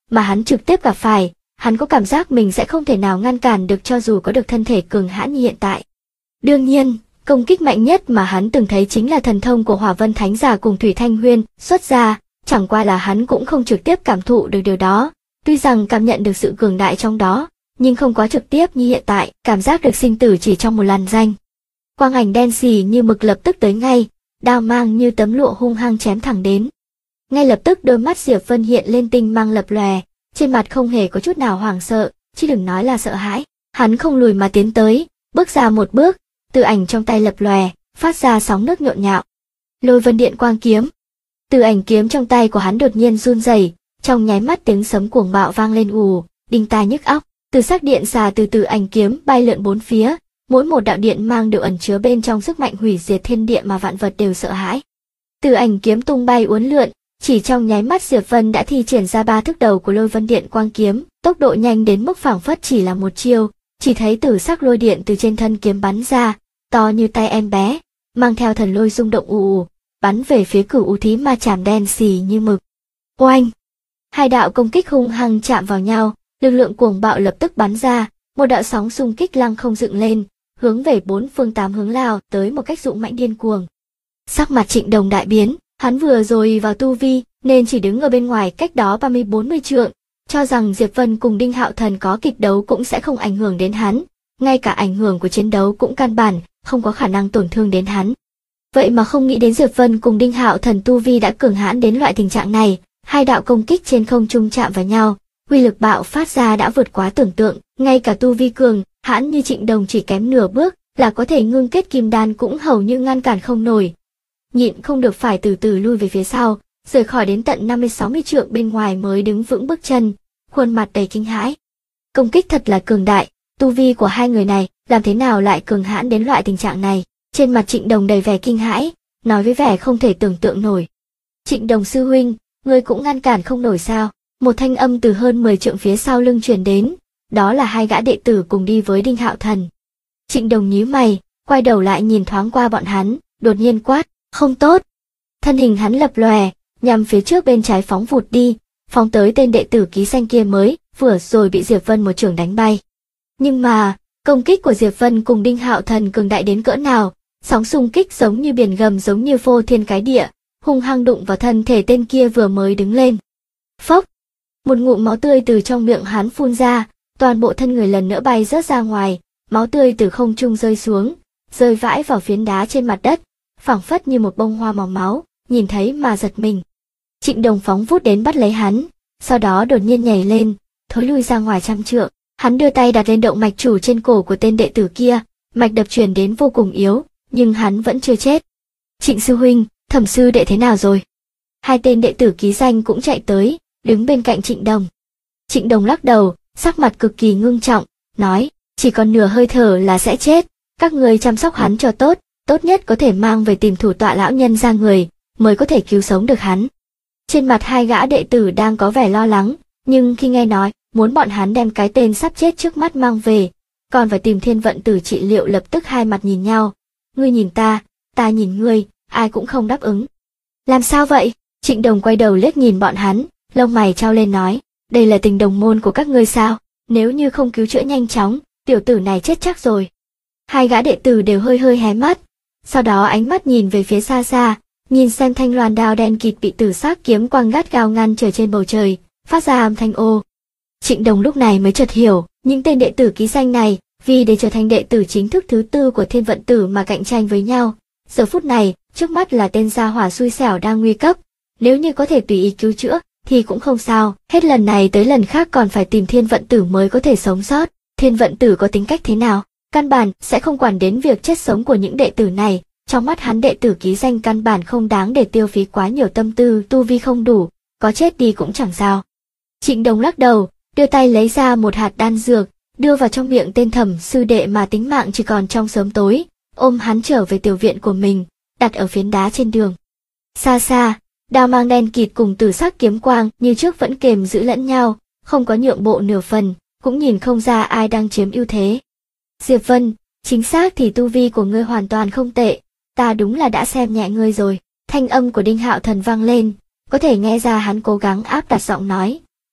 mà hắn trực tiếp gặp phải, hắn có cảm giác mình sẽ không thể nào ngăn cản được cho dù có được thân thể cường hãn như hiện tại. Đương nhiên, công kích mạnh nhất mà hắn từng thấy chính là thần thông của Hỏa Vân Thánh Giả cùng Thủy Thanh Huyên xuất ra, chẳng qua là hắn cũng không trực tiếp cảm thụ được điều đó. Tuy rằng cảm nhận được sự cường đại trong đó, nhưng không quá trực tiếp như hiện tại, cảm giác được sinh tử chỉ trong một làn danh. Quang ảnh đen xì như mực lập tức tới ngay, đao mang như tấm lụa hung hăng chém thẳng đến. Ngay lập tức đôi mắt Diệp Vân hiện lên tinh mang lập lòe, trên mặt không hề có chút nào hoảng sợ, chứ đừng nói là sợ hãi. Hắn không lùi mà tiến tới, bước ra một bước, từ ảnh trong tay lập lòe, phát ra sóng nước nhộn nhạo. Lôi Vân Điện Quang Kiếm. Từ ảnh kiếm trong tay của hắn đột nhiên run rẩy, trong nháy mắt tiếng sấm cuồng bạo vang lên ù, đinh tai nhức óc. Từ sắc điện xà từ ảnh kiếm bay lượn bốn phía, mỗi một đạo điện mang đều ẩn chứa bên trong sức mạnh hủy diệt thiên địa mà vạn vật đều sợ hãi. Từ ảnh kiếm tung bay uốn lượn, chỉ trong nháy mắt Diệp Vân đã thi triển ra 3 thức đầu của Lôi Vân Điện Quang Kiếm, tốc độ nhanh đến mức phảng phất chỉ là một chiêu, chỉ thấy tử sắc lôi điện từ trên thân kiếm bắn ra, to như tay em bé, mang theo thần lôi rung động ù, bắn về phía Cửu U Thí Ma Chảm đen xì như mực. Oanh! Hai đạo công kích hung hăng chạm vào nhau, lực lượng cuồng bạo lập tức bắn ra, một đạo sóng xung kích lăng không dựng lên, hướng về 4 phương 8 hướng lao tới một cách dũng mãnh điên cuồng. Sắc mặt Trịnh Đồng đại biến, hắn vừa rồi vào tu vi nên chỉ đứng ở bên ngoài cách đó 30-40 trượng, cho rằng Diệp Vân cùng Đinh Hạo Thần có kịch đấu cũng sẽ không ảnh hưởng đến hắn, ngay cả ảnh hưởng của chiến đấu cũng căn bản không có khả năng tổn thương đến hắn. Vậy mà không nghĩ đến Diệp Vân cùng Đinh Hạo Thần tu vi đã cường hãn đến loại tình trạng này, hai đạo công kích trên không trung chạm vào nhau, uy lực bạo phát ra đã vượt quá tưởng tượng, ngay cả tu vi cường hãn như Trịnh Đồng chỉ kém nửa bước là có thể ngưng kết kim đan cũng hầu như ngăn cản không nổi. Nhịn không được phải từ từ lui về phía sau, rời khỏi đến tận 50-60 trượng bên ngoài mới đứng vững bước chân, khuôn mặt đầy kinh hãi. Công kích thật là cường đại, tu vi của hai người này làm thế nào lại cường hãn đến loại tình trạng này? Trên mặt Trịnh Đồng đầy vẻ kinh hãi, nói với vẻ không thể tưởng tượng nổi. Trịnh Đồng sư huynh, ngươi cũng ngăn cản không nổi sao? Một thanh âm từ hơn 10 trượng phía sau lưng truyền đến, đó là hai gã đệ tử cùng đi với Đinh Hạo Thần. Trịnh Đồng nhíu mày, quay đầu lại nhìn thoáng qua bọn hắn, đột nhiên quát, không tốt. Thân hình hắn lập lòe, nhằm phía trước bên trái phóng vụt đi, phóng tới tên đệ tử ký xanh kia mới, vừa rồi bị Diệp Vân một chưởng đánh bay. Nhưng mà, công kích của Diệp Vân cùng Đinh Hạo Thần cường đại đến cỡ nào, sóng xung kích giống như biển gầm giống như phô thiên cái địa, hung hăng đụng vào thân thể tên kia vừa mới đứng lên. Phốc! Một ngụm máu tươi từ trong miệng hắn phun ra, toàn bộ thân người lần nữa bay rớt ra ngoài, máu tươi từ không trung rơi xuống, rơi vãi vào phiến đá trên mặt đất, phảng phất như một bông hoa màu máu, nhìn thấy mà giật mình. Trịnh Đồng phóng vút đến bắt lấy hắn, sau đó đột nhiên nhảy lên, thối lui ra ngoài 100 trượng. Hắn đưa tay đặt lên động mạch chủ trên cổ của tên đệ tử kia, mạch đập truyền đến vô cùng yếu, nhưng hắn vẫn chưa chết. Trịnh sư huynh, Thẩm sư đệ thế nào rồi? Hai tên đệ tử ký danh cũng chạy tới, đứng bên cạnh Trịnh Đồng. Trịnh Đồng lắc đầu, sắc mặt cực kỳ ngưng trọng, nói, chỉ còn nửa hơi thở là sẽ chết, các người chăm sóc hắn cho tốt, tốt nhất có thể mang về tìm thủ tọa lão nhân ra người, mới có thể cứu sống được hắn. Trên mặt hai gã đệ tử đang có vẻ lo lắng, nhưng khi nghe nói, muốn bọn hắn đem cái tên sắp chết trước mắt mang về, còn phải tìm Thiên Vận Tử trị liệu, lập tức hai mặt nhìn nhau. Ngươi nhìn ta nhìn ngươi, ai cũng không đáp ứng. Làm sao vậy? Trịnh Đồng quay đầu liếc nhìn bọn hắn, lông mày trao lên nói, đây là tình đồng môn của các ngươi sao? Nếu như không cứu chữa nhanh chóng, tiểu tử này chết chắc rồi. Hai gã đệ tử đều hơi hé mắt, sau đó ánh mắt nhìn về phía xa xa, nhìn xem thanh loan đao đen kịt bị tử sắc kiếm quang gắt gao ngăn trở trên bầu trời, phát ra âm thanh ô. Trịnh Đồng lúc này mới chợt hiểu, những tên đệ tử ký danh này, vì để trở thành đệ tử chính thức thứ 4 của Thiên Vận Tử mà cạnh tranh với nhau. Giờ phút này, trước mắt là tên gia hỏa xui xẻo đang nguy cấp, nếu như có thể tùy ý cứu chữa, thì cũng không sao, hết lần này tới lần khác còn phải tìm Thiên Vận Tử mới có thể sống sót. Thiên Vận Tử có tính cách thế nào? Căn bản sẽ không quản đến việc chết sống của những đệ tử này, trong mắt hắn đệ tử ký danh căn bản không đáng để tiêu phí quá nhiều tâm tư, tu vi không đủ, có chết đi cũng chẳng sao. Trịnh Đồng lắc đầu, đưa tay lấy ra một hạt đan dược, đưa vào trong miệng tên Thẩm sư đệ mà tính mạng chỉ còn trong sớm tối, ôm hắn trở về tiểu viện của mình, đặt ở phiến đá trên đường. Xa xa, đao mang đen kịt cùng tử sắc kiếm quang như trước vẫn kềm giữ lẫn nhau, không có nhượng bộ nửa phần, cũng nhìn không ra ai đang chiếm ưu thế. Diệp Vân, chính xác thì tu vi của ngươi hoàn toàn không tệ, ta đúng là đã xem nhẹ ngươi rồi. Thanh âm của Đinh Hạo Thần vang lên, có thể nghe ra hắn cố gắng áp đặt giọng nói.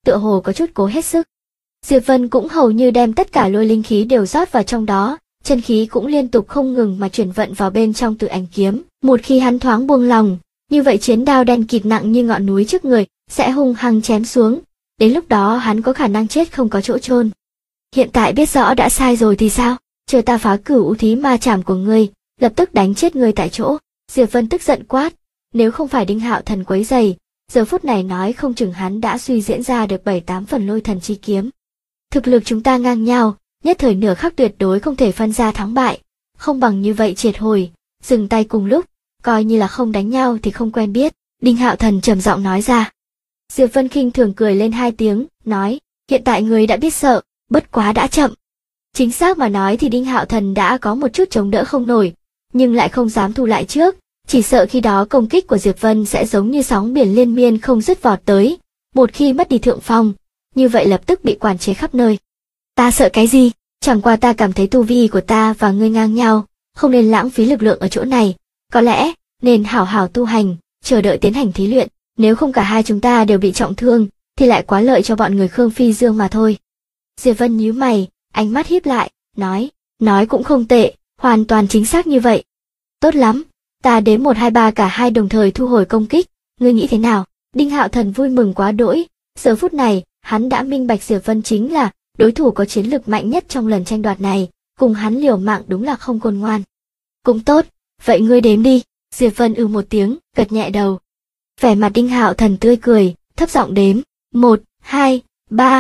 tựa hồ có chút cố hết sức. Diệp Vân cũng hầu như đem tất cả lôi linh khí đều rót vào trong đó, chân khí cũng liên tục không ngừng mà chuyển vận vào bên trong Tử Ảnh kiếm. Một khi hắn thoáng buông lòng, như vậy chiến đao đen kịt nặng như ngọn núi trước người sẽ hung hăng chém xuống. Đến lúc đó hắn có khả năng chết không có chỗ chôn. Hiện tại biết rõ đã sai rồi thì sao? Chờ ta phá Cửu U Thí Ma Chảm của ngươi, lập tức đánh chết ngươi tại chỗ. Diệp Vân tức giận quát, nếu không phải Đinh Hạo Thần quấy rầy, giờ phút này nói không chừng hắn đã suy diễn ra được 7-8 phần lôi thần chi kiếm. Thực lực chúng ta ngang nhau, nhất thời nửa khắc tuyệt đối không thể phân ra thắng bại, không bằng như vậy triệt hồi, dừng tay cùng lúc, coi như là không đánh nhau thì không quen biết. Đinh Hạo Thần trầm giọng nói ra. Diệp Vân khinh thường cười lên 2 tiếng, nói, hiện tại người đã biết sợ, bất quá đã chậm. Chính xác mà nói thì Đinh Hạo Thần đã có một chút chống đỡ không nổi, nhưng lại không dám thu lại trước, chỉ sợ khi đó công kích của Diệp Vân sẽ giống như sóng biển liên miên không dứt vọt tới, một khi mất đi thượng phong, như vậy lập tức bị quản chế khắp nơi. Ta sợ cái gì? Chẳng qua ta cảm thấy tu vi của ta và ngươi ngang nhau, không nên lãng phí lực lượng ở chỗ này, có lẽ nên hảo hảo tu hành, chờ đợi tiến hành thí luyện, nếu không cả hai chúng ta đều bị trọng thương, thì lại quá lợi cho bọn người Khương Phi Dương mà thôi. Diệp Vân nhíu mày, ánh mắt híp lại, nói cũng không tệ, hoàn toàn chính xác như vậy. Tốt lắm, ta đếm 1 2 3 cả hai đồng thời thu hồi công kích, ngươi nghĩ thế nào? Đinh Hạo Thần vui mừng quá đỗi, giờ phút này, hắn đã minh bạch Diệp Vân chính là đối thủ có chiến lực mạnh nhất trong lần tranh đoạt này, cùng hắn liều mạng đúng là không khôn ngoan. Cũng tốt, vậy ngươi đếm đi. Diệp Vân một tiếng, gật nhẹ đầu. Vẻ mặt Đinh Hạo Thần tươi cười, thấp giọng đếm, 1, 2, 3.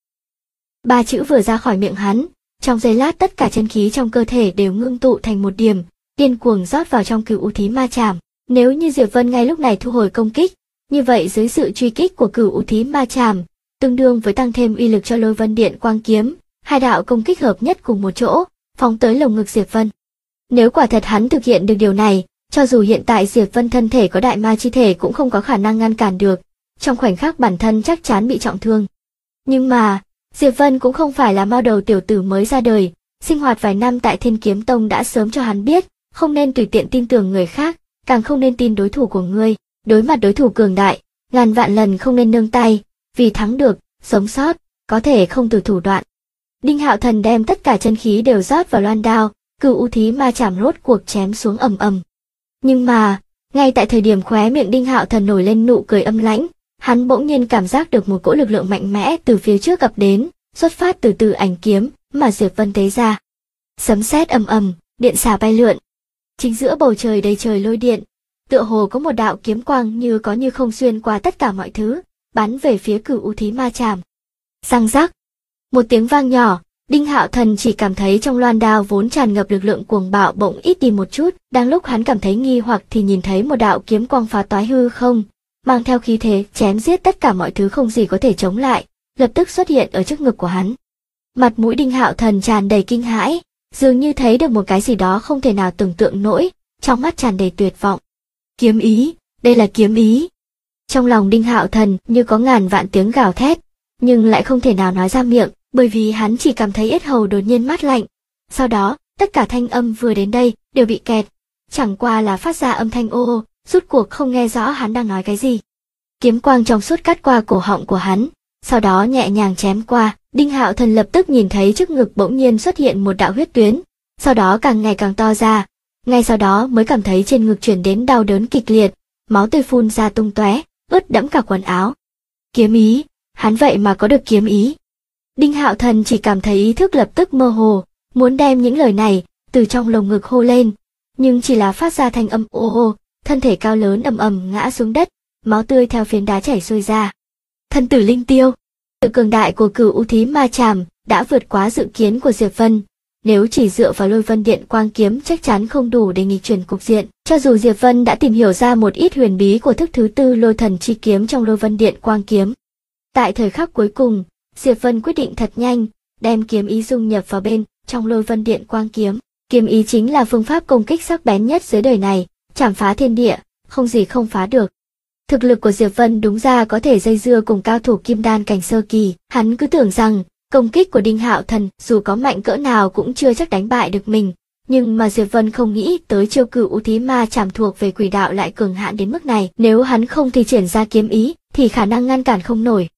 3 chữ vừa ra khỏi miệng hắn, trong giây lát tất cả chân khí trong cơ thể đều ngưng tụ thành một điểm, điên cuồng rót vào trong Cửu U Thí Ma Chảm. Nếu như Diệp Vân ngay lúc này thu hồi công kích, như vậy dưới sự truy kích của Cửu U Thí Ma Chảm, tương đương với tăng thêm uy lực cho Lôi Vân Điện Quang kiếm, hai đạo công kích hợp nhất cùng một chỗ, phóng tới lồng ngực Diệp Vân. Nếu quả thật hắn thực hiện được điều này, cho dù hiện tại Diệp Vân thân thể có đại ma chi thể cũng không có khả năng ngăn cản được, trong khoảnh khắc bản thân chắc chắn bị trọng thương. Nhưng mà, Diệp Vân cũng không phải là mao đầu tiểu tử mới ra đời, sinh hoạt vài năm tại Thiên Kiếm Tông đã sớm cho hắn biết, không nên tùy tiện tin tưởng người khác, càng không nên tin đối thủ của ngươi, đối mặt đối thủ cường đại, ngàn vạn lần không nên nương tay, vì thắng được, sống sót, có thể không từ thủ đoạn. Đinh Hạo Thần đem tất cả chân khí đều rót vào loan đao, Cửu U Thí Ma Chảm rốt cuộc chém xuống ầm ầm. Nhưng mà, ngay tại thời điểm khóe miệng Đinh Hạo Thần nổi lên nụ cười âm lãnh, hắn bỗng nhiên cảm giác được một cỗ lực lượng mạnh mẽ từ phía trước ập đến, xuất phát từ Tử Ảnh kiếm mà Diệp Vân tế ra. Sấm sét ầm ầm, điện xà bay lượn. Chính giữa bầu trời đầy trời lôi điện, tựa hồ có một đạo kiếm quang như có như không xuyên qua tất cả mọi thứ, bắn về phía Cửu U Thí Ma Chảm. Răng rắc, một tiếng vang nhỏ, Đinh Hạo Thần chỉ cảm thấy trong loan đao vốn tràn ngập lực lượng cuồng bạo bỗng ít đi một chút, đang lúc hắn cảm thấy nghi hoặc thì nhìn thấy một đạo kiếm quang phá toái hư không, mang theo khí thế chém giết tất cả mọi thứ không gì có thể chống lại, lập tức xuất hiện ở trước ngực của hắn. Mặt mũi Đinh Hạo Thần tràn đầy kinh hãi, dường như thấy được một cái gì đó không thể nào tưởng tượng nổi, trong mắt tràn đầy tuyệt vọng. Kiếm ý, đây là kiếm ý. Trong lòng Đinh Hạo Thần như có ngàn vạn tiếng gào thét, nhưng lại không thể nào nói ra miệng, bởi vì hắn chỉ cảm thấy yết hầu đột nhiên mát lạnh. Sau đó, tất cả thanh âm vừa đến đây đều bị kẹt, chẳng qua là phát ra âm thanh ô ô, rút cuộc không nghe rõ hắn đang nói cái gì. Kiếm quang trong suốt cắt qua cổ họng của hắn, sau đó nhẹ nhàng chém qua, Đinh Hạo Thần lập tức nhìn thấy trước ngực bỗng nhiên xuất hiện một đạo huyết tuyến, sau đó càng ngày càng to ra, ngay sau đó mới cảm thấy trên ngực chuyển đến đau đớn kịch liệt, máu tươi phun ra tung tóe, ướt đẫm cả quần áo. Kiếm ý, hắn vậy mà có được kiếm ý. Đinh Hạo Thần chỉ cảm thấy ý thức lập tức mơ hồ, muốn đem những lời này từ trong lồng ngực hô lên, nhưng chỉ là phát ra thanh âm ô ô, thân thể cao lớn ầm ầm ngã xuống đất, máu tươi theo phiến đá chảy xuôi ra. Thân tử linh tiêu, sự cường đại của Cửu U Thí Ma Chảm đã vượt quá dự kiến của Diệp Vân. Nếu chỉ dựa vào Lôi Vân Điện Quang kiếm chắc chắn không đủ để nghịch chuyển cục diện. Cho dù Diệp Vân đã tìm hiểu ra một ít huyền bí của thức thứ tư Lôi Thần chi kiếm trong Lôi Vân Điện Quang kiếm, tại thời khắc cuối cùng, Diệp Vân quyết định thật nhanh, đem kiếm ý dung nhập vào bên trong Lôi Vân Điện Quang kiếm. Kiếm ý chính là phương pháp công kích sắc bén nhất dưới đời này, chảm phá thiên địa, không gì không phá được. Thực lực của Diệp Vân đúng ra có thể dây dưa cùng cao thủ kim đan cảnh sơ kỳ, hắn cứ tưởng rằng công kích của Đinh Hạo Thần dù có mạnh cỡ nào cũng chưa chắc đánh bại được mình, nhưng mà Diệp Vân không nghĩ tới chiêu Cửu U Thí Ma Chảm thuộc về quỷ đạo lại cường hãn đến mức này, nếu hắn không thi triển ra kiếm ý thì khả năng ngăn cản không nổi.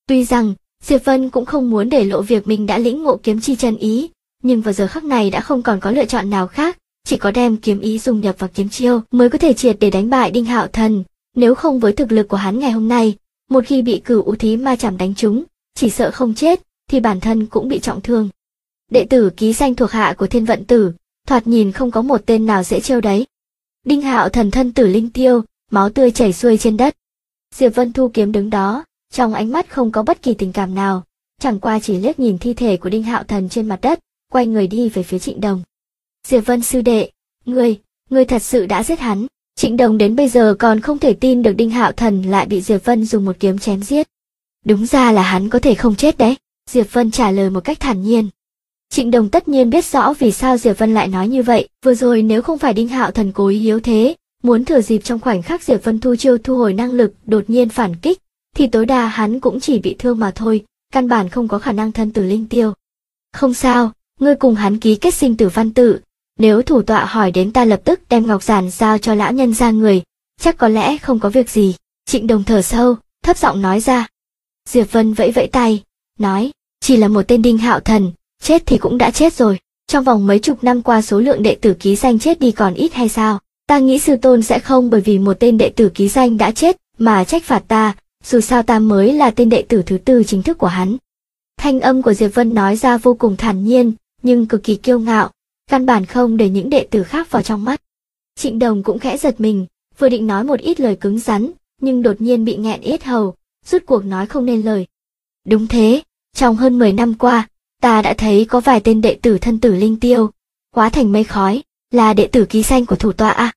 Tuy rằng, Diệp Vân cũng không muốn để lộ việc mình đã lĩnh ngộ kiếm chi chân ý, nhưng vào giờ khắc này đã không còn có lựa chọn nào khác, chỉ có đem kiếm ý dung nhập vào kiếm chiêu mới có thể triệt để đánh bại Đinh Hạo Thần, nếu không với thực lực của hắn ngày hôm nay, một khi bị Cửu U Thí Ma chảm đánh trúng, chỉ sợ không chết, thì bản thân cũng bị trọng thương. Đệ tử ký danh thuộc hạ của Thiên Vận Tử, thoạt nhìn không có một tên nào dễ trêu đấy. Đinh Hạo Thần thân tử linh tiêu, máu tươi chảy xuôi trên đất. Diệp Vân thu kiếm đứng đó, trong ánh mắt không có bất kỳ tình cảm nào, chẳng qua chỉ liếc nhìn thi thể của Đinh Hạo Thần trên mặt đất, quay người đi về phía Trịnh Đồng. Diệp Vân sư đệ, ngươi thật sự đã giết hắn. Trịnh Đồng đến bây giờ còn không thể tin được Đinh Hạo Thần lại bị Diệp Vân dùng một kiếm chém giết. Đúng ra là hắn có thể không chết đấy, Diệp Vân trả lời một cách thản nhiên. Trịnh Đồng tất nhiên biết rõ vì sao Diệp Vân lại nói như vậy, vừa rồi nếu không phải Đinh Hạo Thần cố ý yếu thế, muốn thừa dịp trong khoảnh khắc Diệp Vân thu chiêu thu hồi năng lực đột nhiên phản kích, thì tối đa hắn cũng chỉ bị thương mà thôi, căn bản không có khả năng thân tử linh tiêu. Không sao, ngươi cùng hắn ký kết sinh tử văn tự, nếu thủ tọa hỏi đến ta lập tức đem ngọc giản giao cho lão nhân ra người, chắc có lẽ không có việc gì. Trịnh Đồng thở sâu, thấp giọng nói ra. Diệp Vân vẫy vẫy tay, nói, chỉ là một tên Đinh Hạo Thần, chết thì cũng đã chết rồi. Trong vòng mấy chục năm qua số lượng đệ tử ký danh chết đi còn ít hay sao? Ta nghĩ sư tôn sẽ không bởi vì một tên đệ tử ký danh đã chết mà trách phạt ta, dù sao ta mới là tên đệ tử thứ tư chính thức của hắn. Thanh âm của Diệp Vân nói ra vô cùng thản nhiên, nhưng cực kỳ kiêu ngạo, căn bản không để những đệ tử khác vào trong mắt. Trịnh Đồng cũng khẽ giật mình, vừa định nói một ít lời cứng rắn, nhưng đột nhiên bị nghẹn yết hầu, rút cuộc nói không nên lời. Đúng thế, trong hơn 10 năm qua, ta đã thấy có vài tên đệ tử thân tử linh tiêu, hóa thành mây khói, là đệ tử ký danh của thủ tọa à?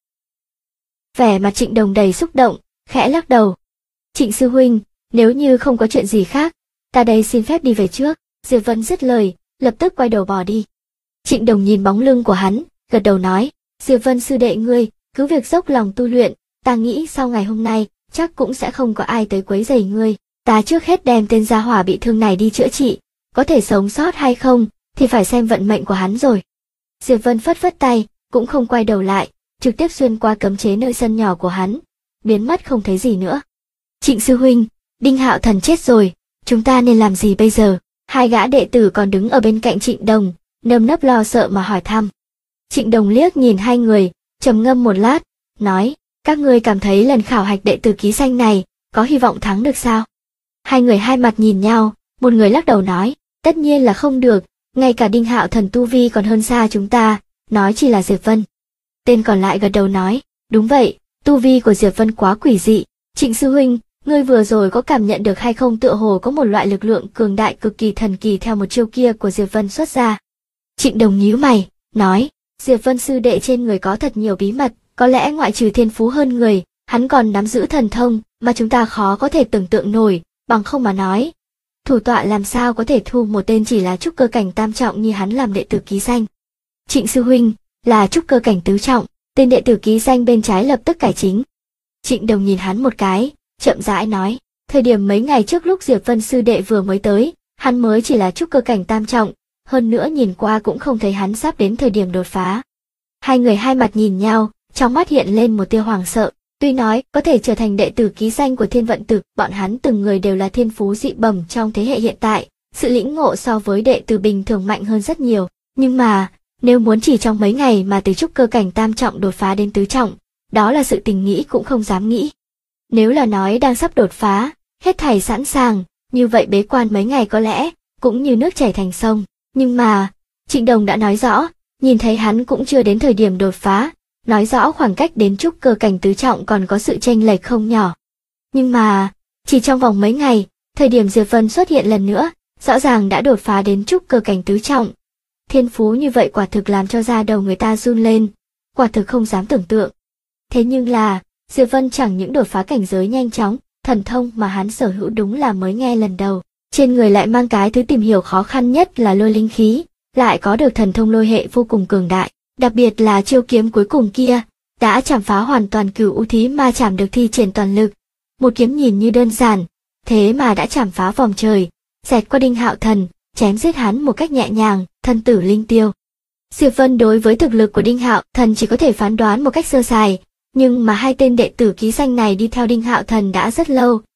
Vẻ mặt Trịnh Đồng đầy xúc động, khẽ lắc đầu. Trịnh sư huynh, nếu như không có chuyện gì khác, ta đây xin phép đi về trước. Diệp Vân dứt lời, lập tức quay đầu bỏ đi. Trịnh Đồng nhìn bóng lưng của hắn, gật đầu nói, Diệp Vân sư đệ ngươi, cứ việc dốc lòng tu luyện, ta nghĩ sau ngày hôm nay, chắc cũng sẽ không có ai tới quấy rầy ngươi. Ta trước hết đem tên gia hỏa bị thương này đi chữa trị, có thể sống sót hay không, thì phải xem vận mệnh của hắn rồi. Diệp Vân phất phất tay, cũng không quay đầu lại, trực tiếp xuyên qua cấm chế nơi sân nhỏ của hắn, biến mất không thấy gì nữa. Trịnh sư huynh, Đinh Hạo Thần chết rồi, chúng ta nên làm gì bây giờ? Hai gã đệ tử còn đứng ở bên cạnh Trịnh Đồng, nơm nớp lo sợ mà hỏi thăm. Trịnh Đồng liếc nhìn hai người, trầm ngâm một lát, nói, các ngươi cảm thấy lần khảo hạch đệ tử ký danh này, có hy vọng thắng được sao? Hai người hai mặt nhìn nhau, một người lắc đầu nói, tất nhiên là không được, ngay cả Đinh Hạo Thần tu vi còn hơn xa chúng ta, nói chỉ là Diệp Vân. Tên còn lại gật đầu nói, đúng vậy, tu vi của Diệp Vân quá quỷ dị. Trịnh sư huynh, ngươi vừa rồi có cảm nhận được hay không, tựa hồ có một loại lực lượng cường đại cực kỳ thần kỳ theo một chiêu kia của Diệp Vân xuất ra. Trịnh Đồng nhíu mày, nói, Diệp Vân sư đệ trên người có thật nhiều bí mật, có lẽ ngoại trừ thiên phú hơn người, hắn còn nắm giữ thần thông mà chúng ta khó có thể tưởng tượng nổi, bằng không mà nói. Thủ tọa làm sao có thể thu một tên chỉ là trúc cơ cảnh tam trọng như hắn làm đệ tử ký danh. Trịnh sư huynh, là trúc cơ cảnh tứ trọng, tên đệ tử ký danh bên trái lập tức cải chính. Trịnh Đồng nhìn hắn một cái, chậm rãi nói, thời điểm mấy ngày trước lúc Diệp Vân sư đệ vừa mới tới, hắn mới chỉ là trúc cơ cảnh tam trọng, hơn nữa nhìn qua cũng không thấy hắn sắp đến thời điểm đột phá. Hai người hai mặt nhìn nhau, trong mắt hiện lên một tia hoảng sợ, tuy nói có thể trở thành đệ tử ký danh của Thiên Vận Tử, bọn hắn từng người đều là thiên phú dị bẩm trong thế hệ hiện tại, sự lĩnh ngộ so với đệ tử bình thường mạnh hơn rất nhiều, nhưng mà, nếu muốn chỉ trong mấy ngày mà từ trúc cơ cảnh tam trọng đột phá đến tứ trọng, đó là sự tình nghĩ cũng không dám nghĩ. Nếu là nói đang sắp đột phá, hết thảy sẵn sàng, như vậy bế quan mấy ngày có lẽ, cũng như nước chảy thành sông. Nhưng mà, Trịnh Đồng đã nói rõ, nhìn thấy hắn cũng chưa đến thời điểm đột phá, nói rõ khoảng cách đến trúc cơ cảnh tứ trọng còn có sự chênh lệch không nhỏ. Nhưng mà, chỉ trong vòng mấy ngày, thời điểm Diệp Vân xuất hiện lần nữa, rõ ràng đã đột phá đến trúc cơ cảnh tứ trọng. Thiên phú như vậy quả thực làm cho da đầu người ta run lên, quả thực không dám tưởng tượng. Thế nhưng là, Diệp Vân chẳng những đột phá cảnh giới nhanh chóng, thần thông mà hắn sở hữu đúng là mới nghe lần đầu. Trên người lại mang cái thứ tìm hiểu khó khăn nhất là lôi linh khí, lại có được thần thông lôi hệ vô cùng cường đại, đặc biệt là chiêu kiếm cuối cùng kia, đã chảm phá hoàn toàn Cửu U Thí Ma chảm được thi triển toàn lực. Một kiếm nhìn như đơn giản, thế mà đã chảm phá vòng trời, xẹt qua Đinh Hạo Thần, chém giết hắn một cách nhẹ nhàng, thân tử linh tiêu. Diệp Vân đối với thực lực của Đinh Hạo Thần chỉ có thể phán đoán một cách sơ sài, nhưng mà hai tên đệ tử ký danh này đi theo Đinh Hạo Thần đã rất lâu,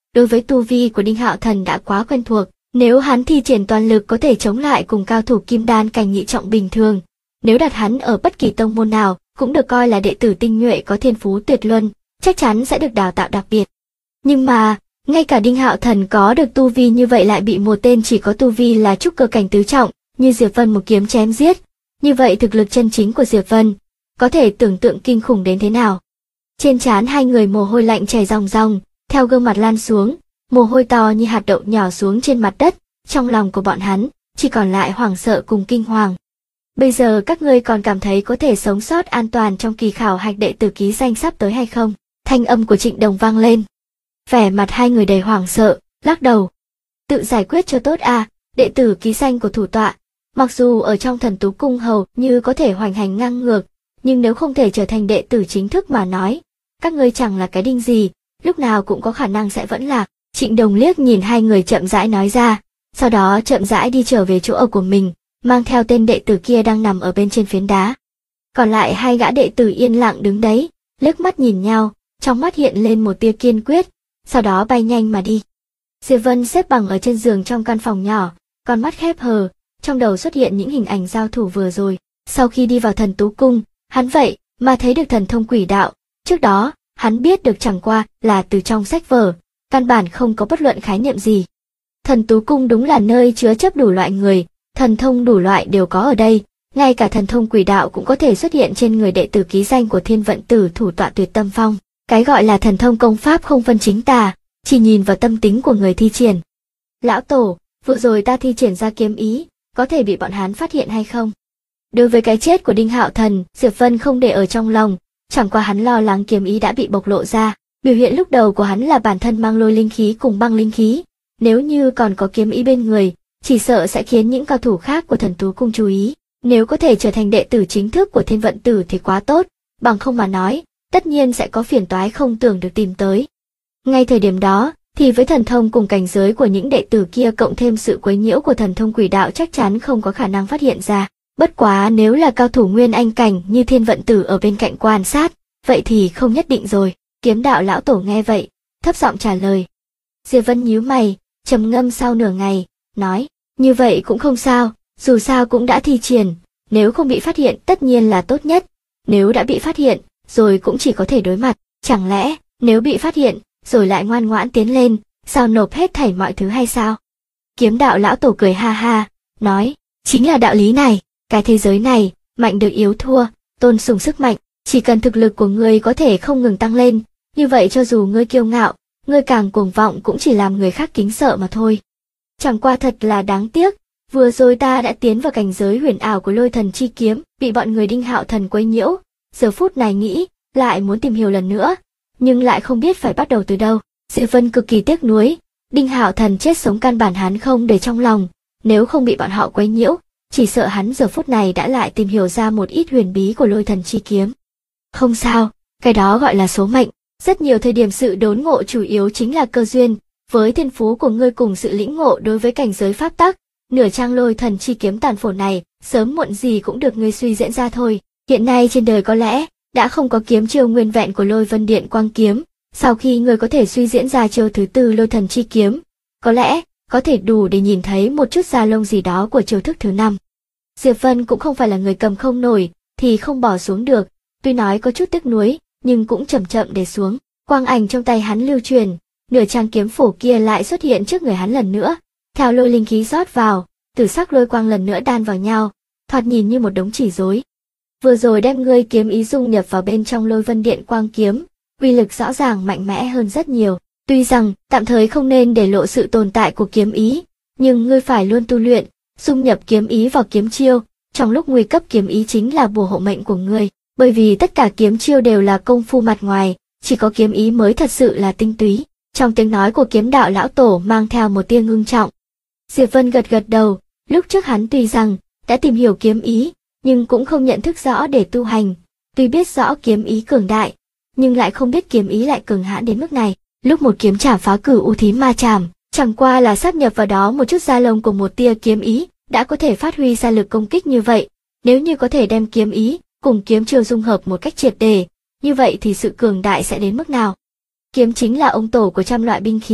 đối với tu vi của Đinh Hạo Thần đã quá quen thuộc, nếu hắn thi triển toàn lực có thể chống lại cùng cao thủ kim đan cảnh nhị trọng bình thường, nếu đặt hắn ở bất kỳ tông môn nào, cũng được coi là đệ tử tinh nhuệ có thiên phú tuyệt luân, chắc chắn sẽ được đào tạo đặc biệt. Nhưng mà, ngay cả Đinh Hạo Thần có được tu vi như vậy lại bị một tên chỉ có tu vi là trúc cơ cảnh tứ trọng, như Diệp Vân một kiếm chém giết. Như vậy thực lực chân chính của Diệp Vân, có thể tưởng tượng kinh khủng đến thế nào. Trên trán hai người mồ hôi lạnh chảy ròng ròng, theo gương mặt lan xuống, mồ hôi to như hạt đậu nhỏ xuống trên mặt đất, trong lòng của bọn hắn, chỉ còn lại hoảng sợ cùng kinh hoàng. Bây giờ các ngươi còn cảm thấy có thể sống sót an toàn trong kỳ khảo hạch đệ tử ký danh sắp tới hay không? Thanh âm của Trịnh Đồng vang lên. Vẻ mặt hai người đầy hoảng sợ, lắc đầu. Tự giải quyết cho tốt à, đệ tử ký danh của thủ tọa, mặc dù ở trong Thần Tú Cung hầu như có thể hoành hành ngang ngược, nhưng nếu không thể trở thành đệ tử chính thức mà nói, các ngươi chẳng là cái đinh gì, lúc nào cũng có khả năng sẽ vẫn lạc. Trịnh Đồng liếc nhìn hai người chậm rãi nói ra, sau đó chậm rãi đi trở về chỗ ở của mình, mang theo tên đệ tử kia đang nằm ở bên trên phiến đá. Còn lại hai gã đệ tử yên lặng đứng đấy, liếc mắt nhìn nhau, trong mắt hiện lên một tia kiên quyết, sau đó bay nhanh mà đi. Diệp Vân xếp bằng ở trên giường trong căn phòng nhỏ, con mắt khép hờ, trong đầu xuất hiện những hình ảnh giao thủ vừa rồi. Sau khi đi vào Thần Tú Cung, hắn vậy mà thấy được thần thông quỷ đạo, trước đó, hắn biết được chẳng qua là từ trong sách vở, căn bản không có bất luận khái niệm gì. Thần Tú Cung đúng là nơi chứa chấp đủ loại người, thần thông đủ loại đều có ở đây, ngay cả thần thông quỷ đạo cũng có thể xuất hiện trên người đệ tử ký danh của Thiên Vận Tử thủ tọa Tuyệt Tâm Phong. Cái gọi là thần thông công pháp không phân chính tà, chỉ nhìn vào tâm tính của người thi triển. Lão Tổ, vừa rồi ta thi triển ra kiếm ý, có thể bị bọn hắn phát hiện hay không? Đối với cái chết của Đinh Hạo Thần, Diệp Vân không để ở trong lòng, chẳng qua hắn lo lắng kiếm ý đã bị bộc lộ ra. Biểu hiện lúc đầu của hắn là bản thân mang lôi linh khí cùng băng linh khí, nếu như còn có kiếm ý bên người, chỉ sợ sẽ khiến những cao thủ khác của Thần Tú Cung chú ý. Nếu có thể trở thành đệ tử chính thức của Thiên Vận Tử thì quá tốt, bằng không mà nói, tất nhiên sẽ có phiền toái không tưởng được tìm tới. Ngay thời điểm đó, thì với thần thông cùng cảnh giới của những đệ tử kia cộng thêm sự quấy nhiễu của thần thông quỷ đạo chắc chắn không có khả năng phát hiện ra. Bất quá nếu là cao thủ nguyên anh cảnh như Thiên Vận Tử ở bên cạnh quan sát, vậy thì không nhất định rồi. Kiếm đạo lão tổ nghe vậy, thấp giọng trả lời. Diệp Vân nhíu mày, trầm ngâm sau nửa ngày, nói, như vậy cũng không sao, dù sao cũng đã thi triển, nếu không bị phát hiện tất nhiên là tốt nhất, nếu đã bị phát hiện, rồi cũng chỉ có thể đối mặt, chẳng lẽ, nếu bị phát hiện, rồi lại ngoan ngoãn tiến lên, sao nộp hết thảy mọi thứ hay sao? Kiếm đạo lão tổ cười ha ha, nói, chính là đạo lý này, cái thế giới này, mạnh được yếu thua, tôn sùng sức mạnh, chỉ cần thực lực của ngươi có thể không ngừng tăng lên, như vậy cho dù ngươi kiêu ngạo, ngươi càng cuồng vọng cũng chỉ làm người khác kính sợ mà thôi. Chẳng qua thật là đáng tiếc, vừa rồi ta đã tiến vào cảnh giới huyền ảo của Lôi Thần chi kiếm, bị bọn người Đinh Hạo Thần quấy nhiễu, giờ phút này nghĩ, lại muốn tìm hiểu lần nữa, nhưng lại không biết phải bắt đầu từ đâu. Diệp Vân cực kỳ tiếc nuối, Đinh Hạo Thần chết sống căn bản hắn không để trong lòng, nếu không bị bọn họ quấy nhiễu, chỉ sợ hắn giờ phút này đã lại tìm hiểu ra một ít huyền bí của Lôi Thần chi kiếm. Không sao, cái đó gọi là số mệnh, rất nhiều thời điểm sự đốn ngộ chủ yếu chính là cơ duyên, với thiên phú của ngươi cùng sự lĩnh ngộ đối với cảnh giới pháp tắc, nửa trang Lôi Thần chi kiếm tàn phổ này, sớm muộn gì cũng được ngươi suy diễn ra thôi. Hiện nay trên đời có lẽ đã không có kiếm chiêu nguyên vẹn của Lôi Vân Điện Quang kiếm, sau khi ngươi có thể suy diễn ra chiêu thứ tư Lôi Thần chi kiếm, có lẽ có thể đủ để nhìn thấy một chút da lông gì đó của chiêu thức thứ năm. Diệp Vân cũng không phải là người cầm không nổi thì không bỏ xuống được, tuy nói có chút tiếc nuối, nhưng cũng chậm chậm để xuống. Quang ảnh trong tay hắn lưu truyền, nửa trang kiếm phủ kia lại xuất hiện trước người hắn lần nữa, theo lôi linh khí rót vào, tử sắc lôi quang lần nữa đan vào nhau, thoạt nhìn như một đống chỉ rối. Vừa rồi đem ngươi kiếm ý dung nhập vào bên trong Lôi Vân Điện Quang kiếm, uy lực rõ ràng mạnh mẽ hơn rất nhiều. Tuy rằng tạm thời không nên để lộ sự tồn tại của kiếm ý, nhưng ngươi phải luôn tu luyện, dung nhập kiếm ý vào kiếm chiêu, trong lúc nguy cấp kiếm ý chính là bùa hộ mệnh của ngươi, bởi vì tất cả kiếm chiêu đều là công phu mặt ngoài, chỉ có kiếm ý mới thật sự là tinh túy. Trong tiếng nói của kiếm đạo lão tổ mang theo một tia ngưng trọng. Diệp Vân gật gật đầu, lúc trước hắn tuy rằng đã tìm hiểu kiếm ý, nhưng cũng không nhận thức rõ để tu hành, tuy biết rõ kiếm ý cường đại, nhưng lại không biết kiếm ý lại cường hãn đến mức này. Lúc một kiếm chảm phá cửu u thím ma chảm, chẳng qua là sáp nhập vào đó một chút da lông của một tia kiếm ý, đã có thể phát huy ra lực công kích như vậy. Nếu như có thể đem kiếm ý cùng kiếm chiêu dung hợp một cách triệt để, như vậy thì sự cường đại sẽ đến mức nào? Kiếm chính là ông tổ của trăm loại binh khí,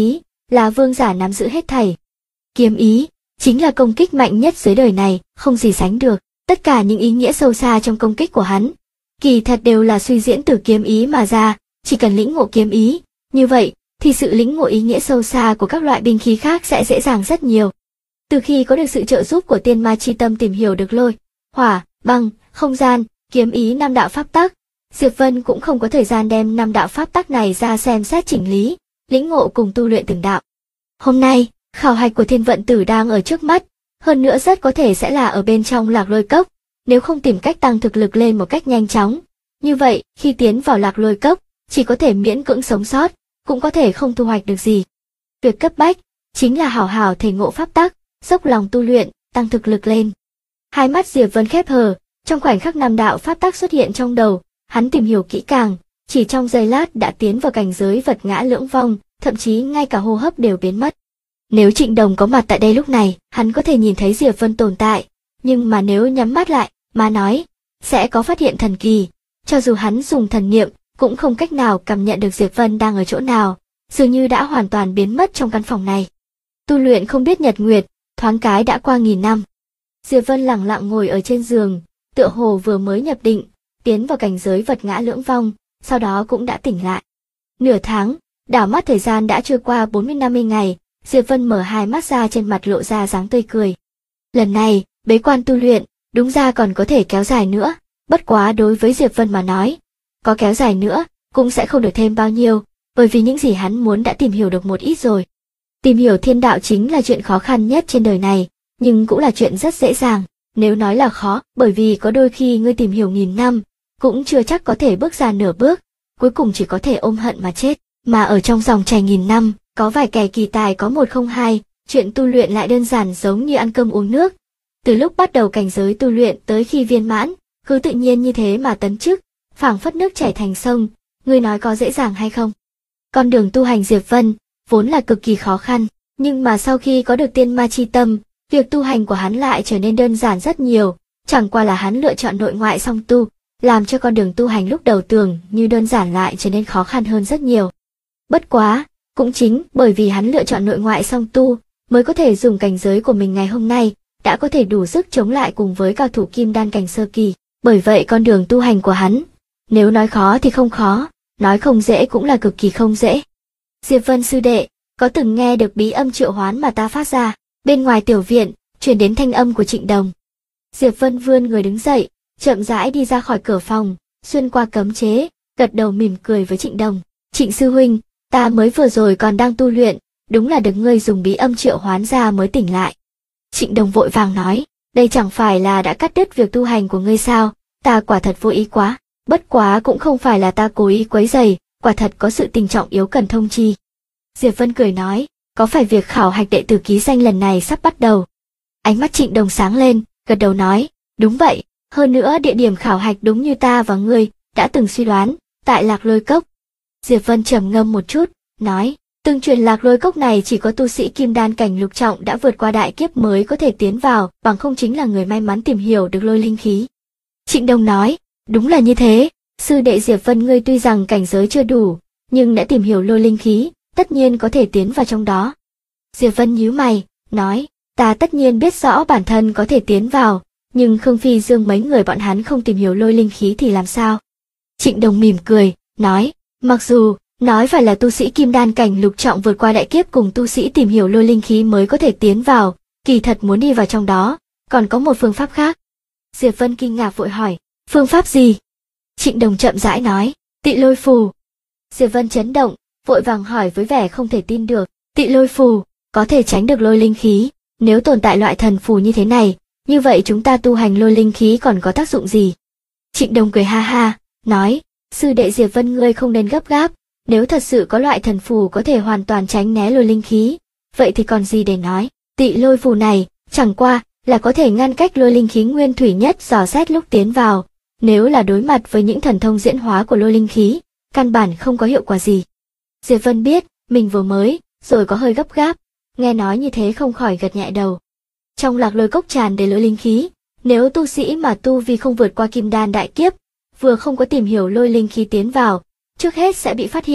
là vương giả nắm giữ hết thảy. Kiếm ý chính là công kích mạnh nhất dưới đời này, không gì sánh được. Tất cả những ý nghĩa sâu xa trong công kích của hắn, kỳ thật đều là suy diễn từ kiếm ý mà ra. Chỉ cần lĩnh ngộ kiếm ý, như vậy thì sự lĩnh ngộ ý nghĩa sâu xa của các loại binh khí khác sẽ dễ dàng rất nhiều. Từ khi có được sự trợ giúp của tiên ma chi tâm tìm hiểu được lôi, hỏa, băng, không gian, kiếm ý 5 đạo pháp tắc, Diệp Vân cũng không có thời gian đem 5 đạo pháp tắc này ra xem xét chỉnh lý, lĩnh ngộ cùng tu luyện từng đạo. Hôm nay, khảo hạch của Thiên Vận Tử đang ở trước mắt, hơn nữa rất có thể sẽ là ở bên trong Lạc Lôi Cốc, nếu không tìm cách tăng thực lực lên một cách nhanh chóng. Như vậy, khi tiến vào Lạc Lôi Cốc, chỉ có thể miễn cưỡng sống sót, cũng có thể không thu hoạch được gì. Việc cấp bách chính là hảo hảo thể ngộ pháp tắc, dốc lòng tu luyện, tăng thực lực lên. Hai mắt Diệp Vân khép hờ, trong khoảnh khắc 5 đạo pháp tắc xuất hiện trong đầu, hắn tìm hiểu kỹ càng, chỉ trong giây lát đã tiến vào cảnh giới vật ngã lưỡng vong, thậm chí ngay cả hô hấp đều biến mất. Nếu Trịnh Đồng có mặt tại đây lúc này, hắn có thể nhìn thấy Diệp Vân tồn tại, nhưng mà nếu nhắm mắt lại, mà nói, sẽ có phát hiện thần kỳ, cho dù hắn dùng thần niệm, cũng không cách nào cảm nhận được Diệp Vân đang ở chỗ nào, dường như đã hoàn toàn biến mất trong căn phòng này. Tu luyện không biết nhật nguyệt, thoáng cái đã qua 1000 năm. Diệp Vân lặng lặng ngồi ở trên giường, tựa hồ vừa mới nhập định, tiến vào cảnh giới vật ngã lưỡng vong, sau đó cũng đã tỉnh lại. Nửa tháng, đảo mắt thời gian đã trôi qua 40-50 ngày, Diệp Vân mở hai mắt ra, trên mặt lộ ra dáng tươi cười. Lần này, bế quan tu luyện, đúng ra còn có thể kéo dài nữa, bất quá đối với Diệp Vân mà nói, có kéo dài nữa, cũng sẽ không được thêm bao nhiêu, bởi vì những gì hắn muốn đã tìm hiểu được một ít rồi. Tìm hiểu thiên đạo chính là chuyện khó khăn nhất trên đời này, nhưng cũng là chuyện rất dễ dàng. Nếu nói là khó, bởi vì có đôi khi ngươi tìm hiểu 1000 năm, cũng chưa chắc có thể bước ra nửa bước, cuối cùng chỉ có thể ôm hận mà chết. Mà ở trong dòng chảy 1000 năm, có vài kẻ kỳ tài có 1 không 2, chuyện tu luyện lại đơn giản giống như ăn cơm uống nước. Từ lúc bắt đầu cảnh giới tu luyện tới khi viên mãn, cứ tự nhiên như thế mà tấn chức, phảng phất nước chảy thành sông, ngươi nói có dễ dàng hay không? Con đường tu hành Diệp Vân vốn là cực kỳ khó khăn, nhưng mà sau khi có được tiên ma chi tâm, việc tu hành của hắn lại trở nên đơn giản rất nhiều, chẳng qua là hắn lựa chọn nội ngoại song tu, làm cho con đường tu hành lúc đầu tưởng như đơn giản lại trở nên khó khăn hơn rất nhiều. Bất quá, cũng chính bởi vì hắn lựa chọn nội ngoại song tu, mới có thể dùng cảnh giới của mình ngày hôm nay, đã có thể đủ sức chống lại cùng với cao thủ kim đan cảnh sơ kỳ. Bởi vậy con đường tu hành của hắn, nếu nói khó thì không khó, nói không dễ cũng là cực kỳ không dễ. Diệp Vân sư đệ, có từng nghe được bí âm triệu hoán mà ta phát ra? Bên ngoài tiểu viện, truyền đến thanh âm của Trịnh Đồng. Diệp Vân vươn người đứng dậy, chậm rãi đi ra khỏi cửa phòng, xuyên qua cấm chế, gật đầu mỉm cười với Trịnh Đồng. Trịnh sư huynh, ta mới vừa rồi còn đang tu luyện, đúng là được ngươi dùng bí âm triệu hoán ra mới tỉnh lại. Trịnh Đồng vội vàng nói, đây chẳng phải là đã cắt đứt việc tu hành của ngươi sao, ta quả thật vô ý quá, bất quá cũng không phải là ta cố ý quấy rầy, quả thật có sự tình trọng yếu cần thông chi. Diệp Vân cười nói, có phải việc khảo hạch đệ tử ký danh lần này sắp bắt đầu? Ánh mắt Trịnh Đồng sáng lên, gật đầu nói, đúng vậy, hơn nữa địa điểm khảo hạch đúng như ta và ngươi đã từng suy đoán, tại Lạc Lôi Cốc. Diệp Vân trầm ngâm một chút, nói, từng truyền Lạc Lôi Cốc này chỉ có tu sĩ kim đan cảnh lục trọng đã vượt qua đại kiếp mới có thể tiến vào, bằng không chính là người may mắn tìm hiểu được lôi linh khí. Trịnh Đồng nói, đúng là như thế, sư đệ Diệp Vân ngươi tuy rằng cảnh giới chưa đủ, nhưng đã tìm hiểu lôi linh khí, tất nhiên có thể tiến vào trong đó. Diệp Vân nhíu mày, nói, ta tất nhiên biết rõ bản thân có thể tiến vào, nhưng Khương Phi Dương mấy người bọn hắn không tìm hiểu lôi linh khí thì làm sao? Trịnh Đồng mỉm cười, nói, mặc dù nói phải là tu sĩ kim đan cảnh lục trọng vượt qua đại kiếp cùng tu sĩ tìm hiểu lôi linh khí mới có thể tiến vào, kỳ thật muốn đi vào trong đó, còn có một phương pháp khác. Diệp Vân kinh ngạc vội hỏi, phương pháp gì? Trịnh Đồng chậm rãi nói, Tị Lôi Phù. Diệp Vân chấn động, vội vàng hỏi với vẻ không thể tin được, Tị Lôi Phù có thể tránh được lôi linh khí, nếu tồn tại loại thần phù như thế này, như vậy chúng ta tu hành lôi linh khí còn có tác dụng gì? Trịnh Đồng cười ha ha, nói, sư đệ Diệp Vân ngươi không nên gấp gáp, nếu thật sự có loại thần phù có thể hoàn toàn tránh né lôi linh khí, vậy thì còn gì để nói, Tị Lôi Phù này, chẳng qua là có thể ngăn cách lôi linh khí nguyên thủy nhất dò xét lúc tiến vào, nếu là đối mặt với những thần thông diễn hóa của lôi linh khí, căn bản không có hiệu quả gì. Diệp Vân biết, mình vừa mới, rồi có hơi gấp gáp, nghe nói như thế không khỏi gật nhẹ đầu. Trong Lạc Lôi Cốc tràn đầy lôi linh khí, nếu tu sĩ mà tu vi không vượt qua kim đan đại kiếp, vừa không có tìm hiểu lôi linh khí tiến vào, trước hết sẽ bị phát hiện,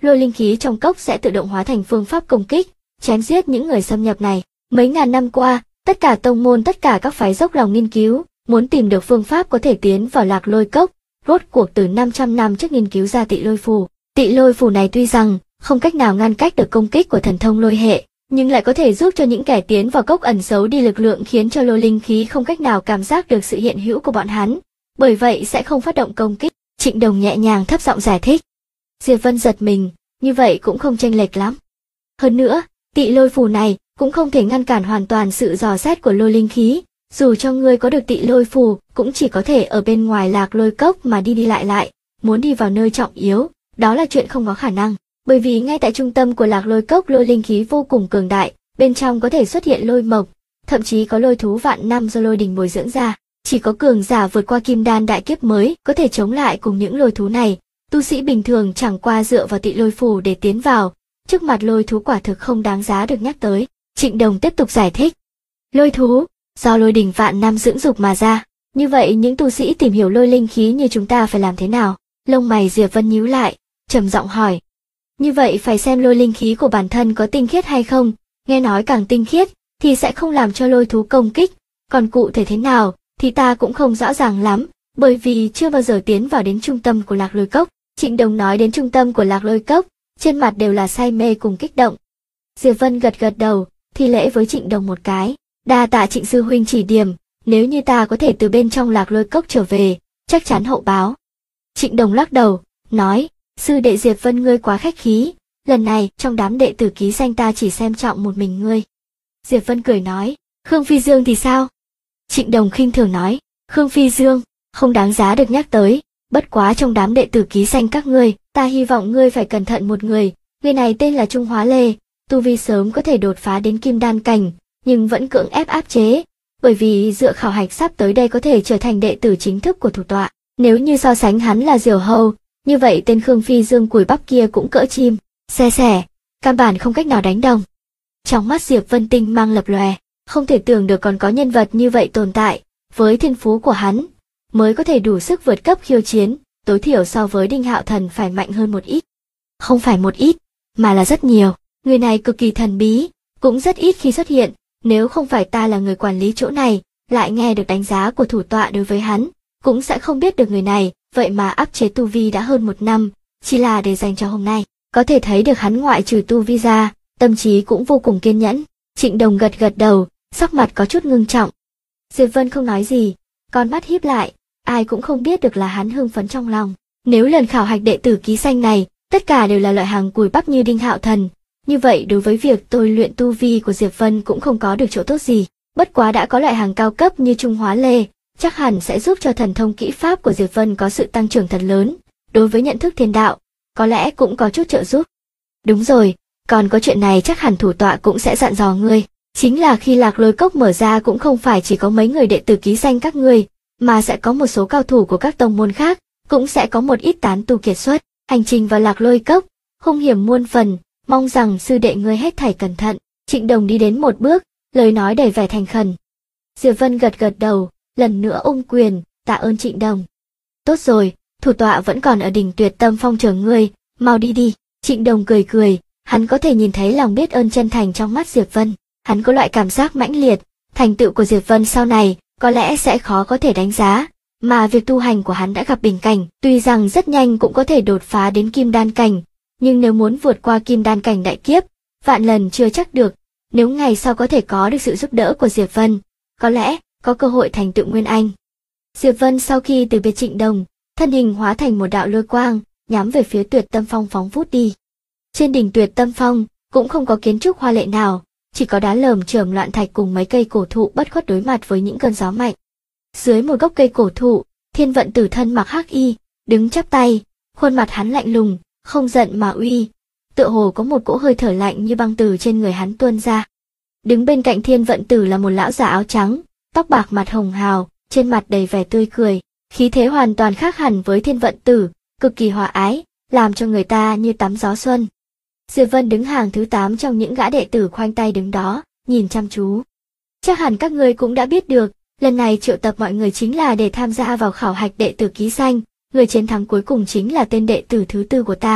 lôi linh khí trong cốc sẽ tự động hóa thành phương pháp công kích, chém giết những người xâm nhập này. Mấy ngàn năm qua, tất cả tông môn, tất cả các phái dốc lòng nghiên cứu, muốn tìm được phương pháp có thể tiến vào Lạc Lôi Cốc. Rốt cuộc từ 500 năm trước nghiên cứu ra Tị Lôi Phù. Tị Lôi Phù này tuy rằng không cách nào ngăn cách được công kích của thần thông lôi hệ, nhưng lại có thể giúp cho những kẻ tiến vào cốc ẩn giấu đi lực lượng, khiến cho lôi linh khí không cách nào cảm giác được sự hiện hữu của bọn hắn, bởi vậy sẽ không phát động công kích. Trịnh Đồng nhẹ nhàng thấp giọng giải thích. Diệp Vân giật mình, như vậy cũng không chênh lệch lắm. Hơn nữa, Tị Lôi Phù này cũng không thể ngăn cản hoàn toàn sự dò xét của lôi linh khí, dù cho ngươi có được Tị Lôi Phù, cũng chỉ có thể ở bên ngoài Lạc Lôi Cốc mà đi đi lại, muốn đi vào nơi trọng yếu, đó là chuyện không có khả năng. Bởi vì ngay tại trung tâm của Lạc Lôi Cốc lôi linh khí vô cùng cường đại, bên trong có thể xuất hiện lôi mộc, thậm chí có lôi thú vạn năm do lôi đình bồi dưỡng ra. Chỉ có cường giả vượt qua kim đan đại kiếp mới có thể chống lại cùng những lôi thú này. Tu sĩ bình thường chẳng qua dựa vào Tị Lôi Phù để tiến vào, trước mặt lôi thú quả thực không đáng giá được nhắc tới. Trịnh Đồng tiếp tục giải thích. Lôi thú, do lôi đình vạn năm dưỡng dục mà ra. Như vậy những tu sĩ tìm hiểu lôi linh khí như chúng ta phải làm thế nào? Lông mày Diệp Vân nhíu lại, trầm giọng hỏi. Như vậy phải xem lôi linh khí của bản thân có tinh khiết hay không, nghe nói càng tinh khiết thì sẽ không làm cho lôi thú công kích, còn cụ thể thế nào thì ta cũng không rõ ràng lắm, bởi vì chưa bao giờ tiến vào đến trung tâm của Lạc Lôi Cốc. Trịnh Đồng nói đến trung tâm của Lạc Lôi Cốc, trên mặt đều là say mê cùng kích động. Diệp Vân gật gật đầu, thi lễ với Trịnh Đồng một cái, đa tạ Trịnh sư huynh chỉ điểm, nếu như ta có thể từ bên trong Lạc Lôi Cốc trở về, chắc chắn hậu báo. Trịnh Đồng lắc đầu, nói, sư đệ Diệp Vân ngươi quá khách khí, lần này trong đám đệ tử ký danh ta chỉ xem trọng một mình ngươi. Diệp Vân cười nói, Khương Phi Dương thì sao? Trịnh Đồng khinh thường nói, Khương Phi Dương, không đáng giá được nhắc tới, bất quá trong đám đệ tử ký danh các ngươi, ta hy vọng ngươi phải cẩn thận một người này tên là Trung Hóa Lê, tu vi sớm có thể đột phá đến kim đan cảnh, nhưng vẫn cưỡng ép áp chế, bởi vì dựa khảo hạch sắp tới đây có thể trở thành đệ tử chính thức của thủ tọa. Nếu như so sánh hắn là Diều Hâu, như vậy tên Khương Phi Dương cùi bắp kia cũng cỡ chim, xe xẻ, căn bản không cách nào đánh đồng. Trong mắt Diệp Vân tinh mang lập lòe, không thể tưởng được còn có nhân vật như vậy tồn tại, với thiên phú của hắn, mới có thể đủ sức vượt cấp khiêu chiến, tối thiểu so với Đinh Hạo Thần phải mạnh hơn một ít. Không phải một ít, mà là rất nhiều, người này cực kỳ thần bí, cũng rất ít khi xuất hiện, nếu không phải ta là người quản lý chỗ này, lại nghe được đánh giá của thủ tọa đối với hắn, cũng sẽ không biết được người này, vậy mà áp chế tu vi đã hơn 1 năm, chỉ là để dành cho hôm nay. Có thể thấy được hắn ngoại trừ tu vi ra, tâm trí cũng vô cùng kiên nhẫn. Trịnh Đồng gật gật đầu, sắc mặt có chút ngưng trọng. Diệp Vân không nói gì, con mắt híp lại, ai cũng không biết được là hắn hưng phấn trong lòng. Nếu lần khảo hạch đệ tử ký danh này, tất cả đều là loại hàng cùi bắp như Đinh Hạo Thần, như vậy đối với việc tôi luyện tu vi của Diệp Vân cũng không có được chỗ tốt gì. Bất quá đã có loại hàng cao cấp như Trung Hóa Lê, chắc hẳn sẽ giúp cho thần thông kỹ pháp của Diệp Vân có sự tăng trưởng thật lớn. Đối với nhận thức thiên đạo, có lẽ cũng có chút trợ giúp. Đúng rồi, còn có chuyện này chắc hẳn thủ tọa cũng sẽ dặn dò ngươi. Chính là khi Lạc Lôi Cốc mở ra cũng không phải chỉ có mấy người đệ tử ký danh các ngươi, mà sẽ có một số cao thủ của các tông môn khác, cũng sẽ có một ít tán tu kiệt xuất. Hành trình vào Lạc Lôi Cốc, hung hiểm muôn phần, mong rằng sư đệ ngươi hết thảy cẩn thận. Trịnh Đồng đi đến một bước, lời nói đầy vẻ thành khẩn. Diệp Vân gật gật đầu, lần nữa ôm quyền, tạ ơn Trịnh Đồng. Tốt rồi, thủ tọa vẫn còn ở đỉnh Tuyệt Tâm Phong chờ ngươi, mau đi đi. Trịnh Đồng cười cười, hắn có thể nhìn thấy lòng biết ơn chân thành trong mắt Diệp Vân. Hắn có loại cảm giác mãnh liệt, thành tựu của Diệp Vân sau này có lẽ sẽ khó có thể đánh giá, mà việc tu hành của hắn đã gặp bình cảnh, tuy rằng rất nhanh cũng có thể đột phá đến kim đan cảnh, nhưng nếu muốn vượt qua kim đan cảnh đại kiếp, vạn lần chưa chắc được. Nếu ngày sau có thể có được sự giúp đỡ của Diệp Vân, có lẽ có cơ hội thành tựu Nguyên Anh. Diệp Vân sau khi từ biệt Trịnh Đồng, thân hình hóa thành một đạo lôi quang, nhắm về phía Tuyệt Tâm Phong phóng vút đi. Trên đỉnh Tuyệt Tâm Phong cũng không có kiến trúc hoa lệ nào, chỉ có đá lởm chởm loạn thạch cùng mấy cây cổ thụ bất khuất đối mặt với những cơn gió mạnh. Dưới một gốc cây cổ thụ, Thiên Vận Tử thân mặc hắc y, đứng chắp tay, khuôn mặt hắn lạnh lùng, không giận mà uy, tựa hồ có một cỗ hơi thở lạnh như băng từ trên người hắn tuôn ra. Đứng bên cạnh Thiên Vận Tử là một lão già áo trắng, tóc bạc mặt hồng hào, trên mặt đầy vẻ tươi cười, khí thế hoàn toàn khác hẳn với Thiên Vận Tử, cực kỳ hòa ái, làm cho người ta như tắm gió xuân. Diệp Vân đứng hàng thứ 8 trong những gã đệ tử khoanh tay đứng đó, nhìn chăm chú. Chắc hẳn các ngươi cũng đã biết được, lần này triệu tập mọi người chính là để tham gia vào khảo hạch đệ tử ký danh, người chiến thắng cuối cùng chính là tên đệ tử thứ 4 của ta.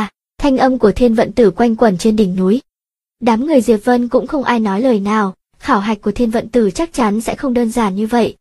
Thanh âm của Thiên Vận Tử quanh quẩn trên đỉnh núi. Đám người Diệp Vân cũng không ai nói lời nào, khảo hạch của Thiên Vận Tử chắc chắn sẽ không đơn giản như vậy.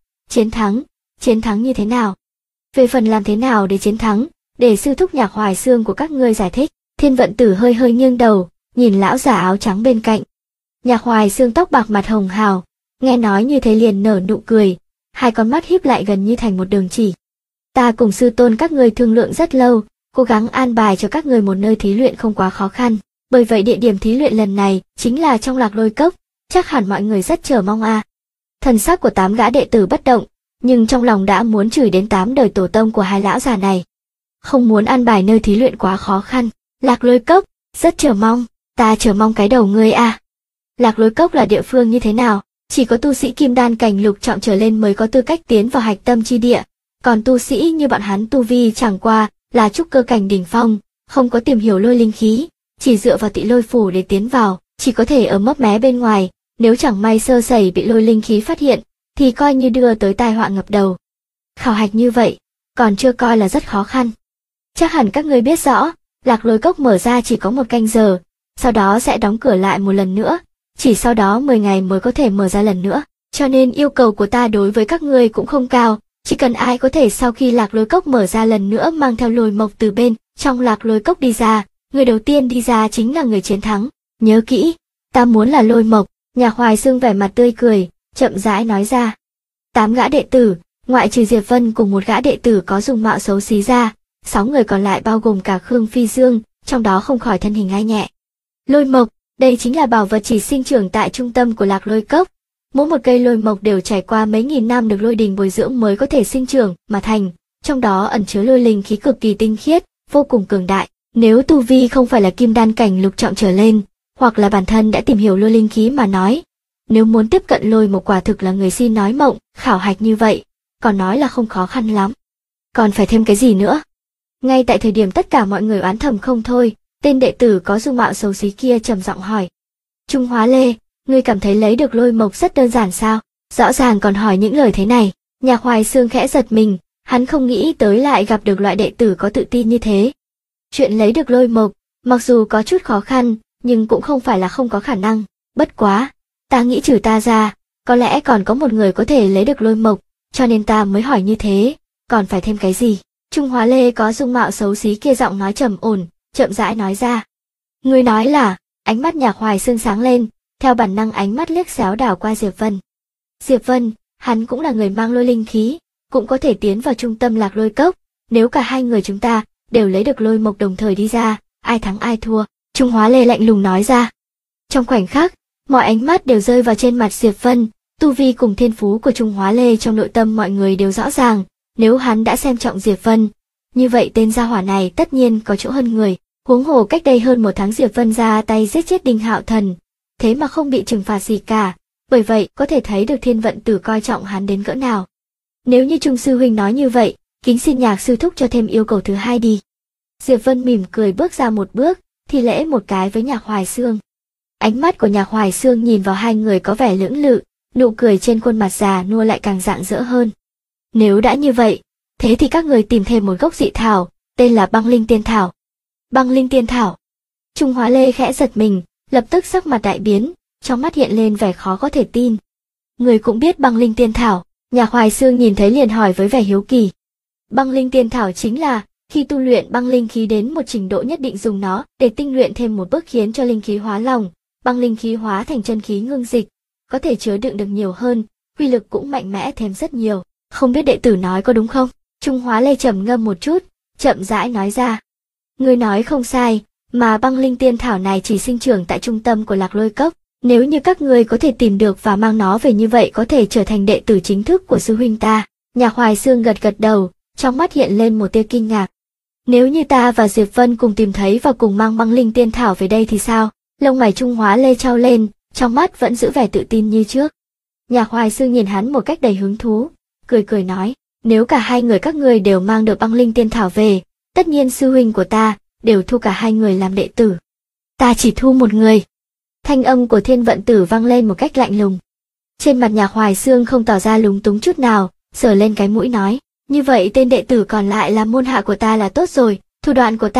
Chiến thắng như thế nào? Về phần làm thế nào để chiến thắng, để sư thúc Nhạc Hoài Xương của các ngươi giải thích. Thiên Vận Tử hơi hơi nghiêng đầu, nhìn lão già áo trắng bên cạnh. Nhạc Hoài Xương tóc bạc mặt hồng hào, nghe nói như thế liền nở nụ cười, hai con mắt híp lại gần như thành một đường chỉ. Ta cùng sư tôn các ngươi thương lượng rất lâu, cố gắng an bài cho các ngươi một nơi thí luyện không quá khó khăn, bởi vậy địa điểm thí luyện lần này chính là trong Lạc Lôi Cốc, chắc hẳn mọi người rất chờ mong a. Thần sắc của 8 gã đệ tử bất động, nhưng trong lòng đã muốn chửi đến 8 đời tổ tông của hai lão già này. Không muốn an bài nơi thí luyện quá khó khăn. Lạc Lôi Cốc, rất chờ mong, ta chờ mong cái đầu ngươi a. Lạc Lôi Cốc là địa phương như thế nào? Chỉ có tu sĩ kim đan cảnh lục trọng trở lên mới có tư cách tiến vào hạch tâm chi địa, còn tu sĩ như bọn hắn tu vi chẳng qua là trúc cơ cảnh đỉnh phong, không có tìm hiểu lôi linh khí, chỉ dựa vào Tị Lôi phủ để tiến vào, chỉ có thể ở mấp mé bên ngoài, nếu chẳng may sơ sẩy bị lôi linh khí phát hiện, thì coi như đưa tới tai họa ngập đầu. Khảo hạch như vậy, còn chưa coi là rất khó khăn. Chắc hẳn các ngươi biết rõ, Lạc Lôi Cốc mở ra chỉ có 1 canh giờ, sau đó sẽ đóng cửa lại một lần nữa, chỉ sau đó 10 ngày mới có thể mở ra lần nữa, cho nên yêu cầu của ta đối với các ngươi cũng không cao, chỉ cần ai có thể sau khi Lạc Lôi Cốc mở ra lần nữa mang theo lôi mộc từ bên trong Lạc Lôi Cốc đi ra, người đầu tiên đi ra chính là người chiến thắng. Nhớ kỹ, ta muốn là lôi mộc. Nhạc Hoài Xương vẻ mặt tươi cười, chậm rãi nói ra. 8 gã đệ tử, ngoại trừ Diệp Vân cùng 1 gã đệ tử có dung mạo xấu xí ra, 6 người còn lại bao gồm cả Khương Phi Dương, trong đó không khỏi thân hình ai nhẹ. Lôi mộc, đây chính là bảo vật chỉ sinh trưởng tại trung tâm của Lạc Lôi Cốc. Mỗi một cây lôi mộc đều trải qua mấy nghìn năm được lôi đình bồi dưỡng mới có thể sinh trưởng mà thành, trong đó ẩn chứa lôi linh khí cực kỳ tinh khiết, vô cùng cường đại. Nếu tu vi không phải là kim đan cảnh lục trọng trở lên, hoặc là bản thân đã tìm hiểu lôi linh khí mà nói, nếu muốn tiếp cận lôi mộc quả thực là người si nói mộng. Khảo hạch như vậy, còn nói là không khó khăn lắm. Còn phải thêm cái gì nữa? Ngay tại thời điểm tất cả mọi người oán thầm không thôi, tên đệ tử có dung mạo xấu xí kia trầm giọng hỏi. Trung Hóa Lê, ngươi cảm thấy lấy được lôi mộc rất đơn giản sao? Rõ ràng còn hỏi những lời thế này. Nhạc Hoài Xương khẽ giật mình, hắn không nghĩ tới lại gặp được loại đệ tử có tự tin như thế. Chuyện lấy được lôi mộc, mặc dù có chút khó khăn, nhưng cũng không phải là không có khả năng. Bất quá, ta nghĩ trừ ta ra, có lẽ còn có một người có thể lấy được lôi mộc, cho nên ta mới hỏi như thế, còn phải thêm cái gì? Trung Hóa Lê có dung mạo xấu xí kia giọng nói trầm ổn, chậm rãi nói ra. Ngươi nói là? Ánh mắt Nhạc Hoài Xương sáng lên, theo bản năng ánh mắt liếc xéo đảo qua Diệp Vân. Diệp Vân, hắn cũng là người mang lôi linh khí, cũng có thể tiến vào trung tâm Lạc Lôi Cốc, nếu cả hai người chúng ta đều lấy được lôi mộc đồng thời đi ra, ai thắng ai thua? Trung Hóa Lê lạnh lùng nói ra. Trong khoảnh khắc, mọi ánh mắt đều rơi vào trên mặt Diệp Vân, tu vi cùng thiên phú của Trung Hóa Lê trong nội tâm mọi người đều rõ ràng, nếu hắn đã xem trọng Diệp Vân, như vậy tên gia hỏa này tất nhiên có chỗ hơn người, huống hồ cách đây hơn 1 tháng Diệp Vân ra tay giết chết Đinh Hạo Thần, thế mà không bị trừng phạt gì cả, bởi vậy có thể thấy được Thiên Vận Tử coi trọng hắn đến cỡ nào. Nếu như Trung sư huynh nói như vậy, kính xin Nhạc sư thúc cho thêm yêu cầu thứ 2 đi. Diệp Vân mỉm cười bước ra một bước, thi lễ một cái với Nhạc Hoài Xương. Ánh mắt của Nhạc Hoài Xương nhìn vào hai người có vẻ lưỡng lự, nụ cười trên khuôn mặt già nua lại càng rạng rỡ hơn. Nếu đã như vậy, thế thì các người tìm thêm một gốc dị thảo, tên là Băng Linh Tiên Thảo. Băng Linh Tiên Thảo. Trung Hóa Lê khẽ giật mình, lập tức sắc mặt đại biến, trong mắt hiện lên vẻ khó có thể tin. Người cũng biết Băng Linh Tiên Thảo? Nhạc Hoài Xương nhìn thấy liền hỏi với vẻ hiếu kỳ. Băng Linh Tiên Thảo chính là khi tu luyện băng linh khí đến một trình độ nhất định dùng nó để tinh luyện thêm một bước khiến cho linh khí hóa lỏng, băng linh khí hóa thành chân khí ngưng dịch, có thể chứa đựng được nhiều hơn, uy lực cũng mạnh mẽ thêm rất nhiều. Không biết đệ tử nói có đúng không? Trung Hóa Lê trầm ngâm một chút, chậm rãi nói ra. Người nói không sai, mà băng linh tiên thảo này chỉ sinh trưởng tại trung tâm của Lạc Lôi Cốc. Nếu như các ngươi có thể tìm được và mang nó về như vậy có thể trở thành đệ tử chính thức của sư huynh ta. Nhạc Hoài Xương gật gật đầu, trong mắt hiện lên một tia kinh ngạc. Nếu như ta và Diệp Vân cùng tìm thấy và cùng mang băng linh tiên thảo về đây thì sao? Lông mày Trung Hóa Lê trao lên, trong mắt vẫn giữ vẻ tự tin như trước. Nhạc Hoài Xương nhìn hắn một cách đầy hứng thú, cười cười nói, nếu cả hai người các ngươi đều mang được băng linh tiên thảo về, tất nhiên sư huynh của ta đều thu cả hai người làm đệ tử. Ta chỉ thu một người. Thanh âm của Thiên Vận Tử vang lên một cách lạnh lùng. Trên mặt Nhạc Hoài Xương không tỏ ra lúng túng chút nào, sờ lên cái mũi nói, như vậy tên đệ tử còn lại là môn hạ của ta là tốt rồi, thủ đoạn của ta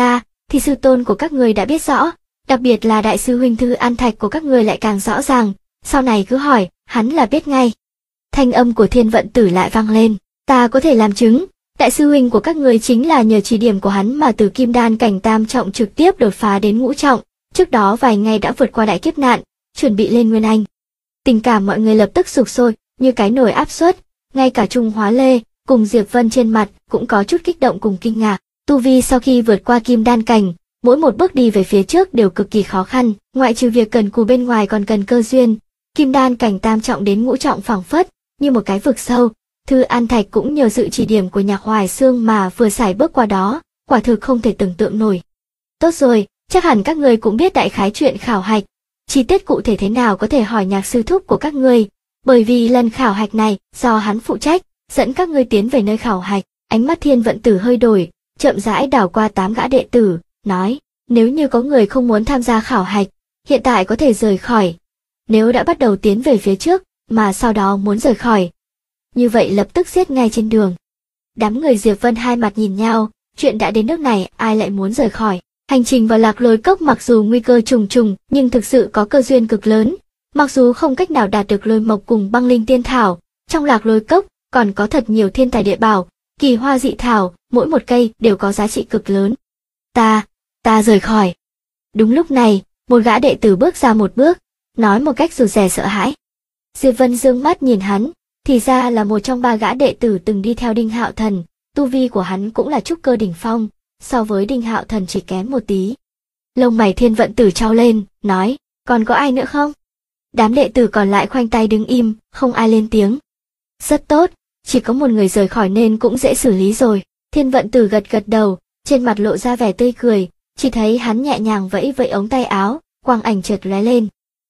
thì sư tôn của các người đã biết rõ, đặc biệt là đại sư huynh Thư An Thạch của các người lại càng rõ ràng, sau này cứ hỏi, hắn là biết ngay. Thanh âm của Thiên Vận Tử lại vang lên, ta có thể làm chứng, đại sư huynh của các người chính là nhờ chỉ điểm của hắn mà từ kim đan cảnh tam trọng trực tiếp đột phá đến ngũ trọng, trước đó vài ngày đã vượt qua đại kiếp nạn, chuẩn bị lên Nguyên Anh. Tình cảm mọi người lập tức sục sôi, như cái nồi áp suất, ngay cả Trung Hóa Lê cùng Diệp Vân trên mặt cũng có chút kích động cùng kinh ngạc. Tu vi sau khi vượt qua kim đan cảnh, mỗi một bước đi về phía trước đều cực kỳ khó khăn, ngoại trừ việc cần cù bên ngoài còn cần cơ duyên. Kim đan cảnh tam trọng đến ngũ trọng phảng phất như một cái vực sâu. Thư An Thạch cũng nhờ sự chỉ điểm của Nhạc Hoài Xương mà vừa sải bước qua đó, quả thực không thể tưởng tượng nổi. Tốt rồi, chắc hẳn các người cũng biết đại khái chuyện khảo hạch, chi tiết cụ thể thế nào có thể hỏi Nhạc sư thúc của các người, bởi vì lần khảo hạch này do hắn phụ trách, dẫn các ngươi tiến về nơi khảo hạch. Ánh mắt Thiên Vận Tử hơi đổi, chậm rãi đảo qua 8 gã đệ tử, nói, nếu như có người không muốn tham gia khảo hạch, hiện tại có thể rời khỏi. Nếu đã bắt đầu tiến về phía trước, mà sau đó muốn rời khỏi, như vậy lập tức giết ngay trên đường. Đám người Diệp Vân hai mặt nhìn nhau, chuyện đã đến nước này ai lại muốn rời khỏi. Hành trình vào Lạc Lôi Cốc mặc dù nguy cơ trùng trùng nhưng thực sự có cơ duyên cực lớn, mặc dù không cách nào đạt được lôi mộc cùng băng linh tiên thảo, trong Lạc Lôi Cốc còn có thật nhiều thiên tài địa bảo, kỳ hoa dị thảo, mỗi một cây đều có giá trị cực lớn. Ta rời khỏi. Đúng lúc này, một gã đệ tử bước ra một bước, nói một cách rụt rè sợ hãi. Diệp Vân dương mắt nhìn hắn, thì ra là một trong 3 gã đệ tử từng đi theo Đinh Hạo Thần, tu vi của hắn cũng là trúc cơ đỉnh phong, so với Đinh Hạo Thần chỉ kém một tí. Lông mày Thiên Vận Tử trao lên, nói, còn có ai nữa không? Đám đệ tử còn lại khoanh tay đứng im, không ai lên tiếng. Rất tốt, chỉ có một người rời khỏi nên cũng dễ xử lý rồi. Thiên Vận Tử gật gật đầu, trên mặt lộ ra vẻ tươi cười, chỉ thấy hắn nhẹ nhàng vẫy vẫy ống tay áo, quang ảnh chợt lóe lên.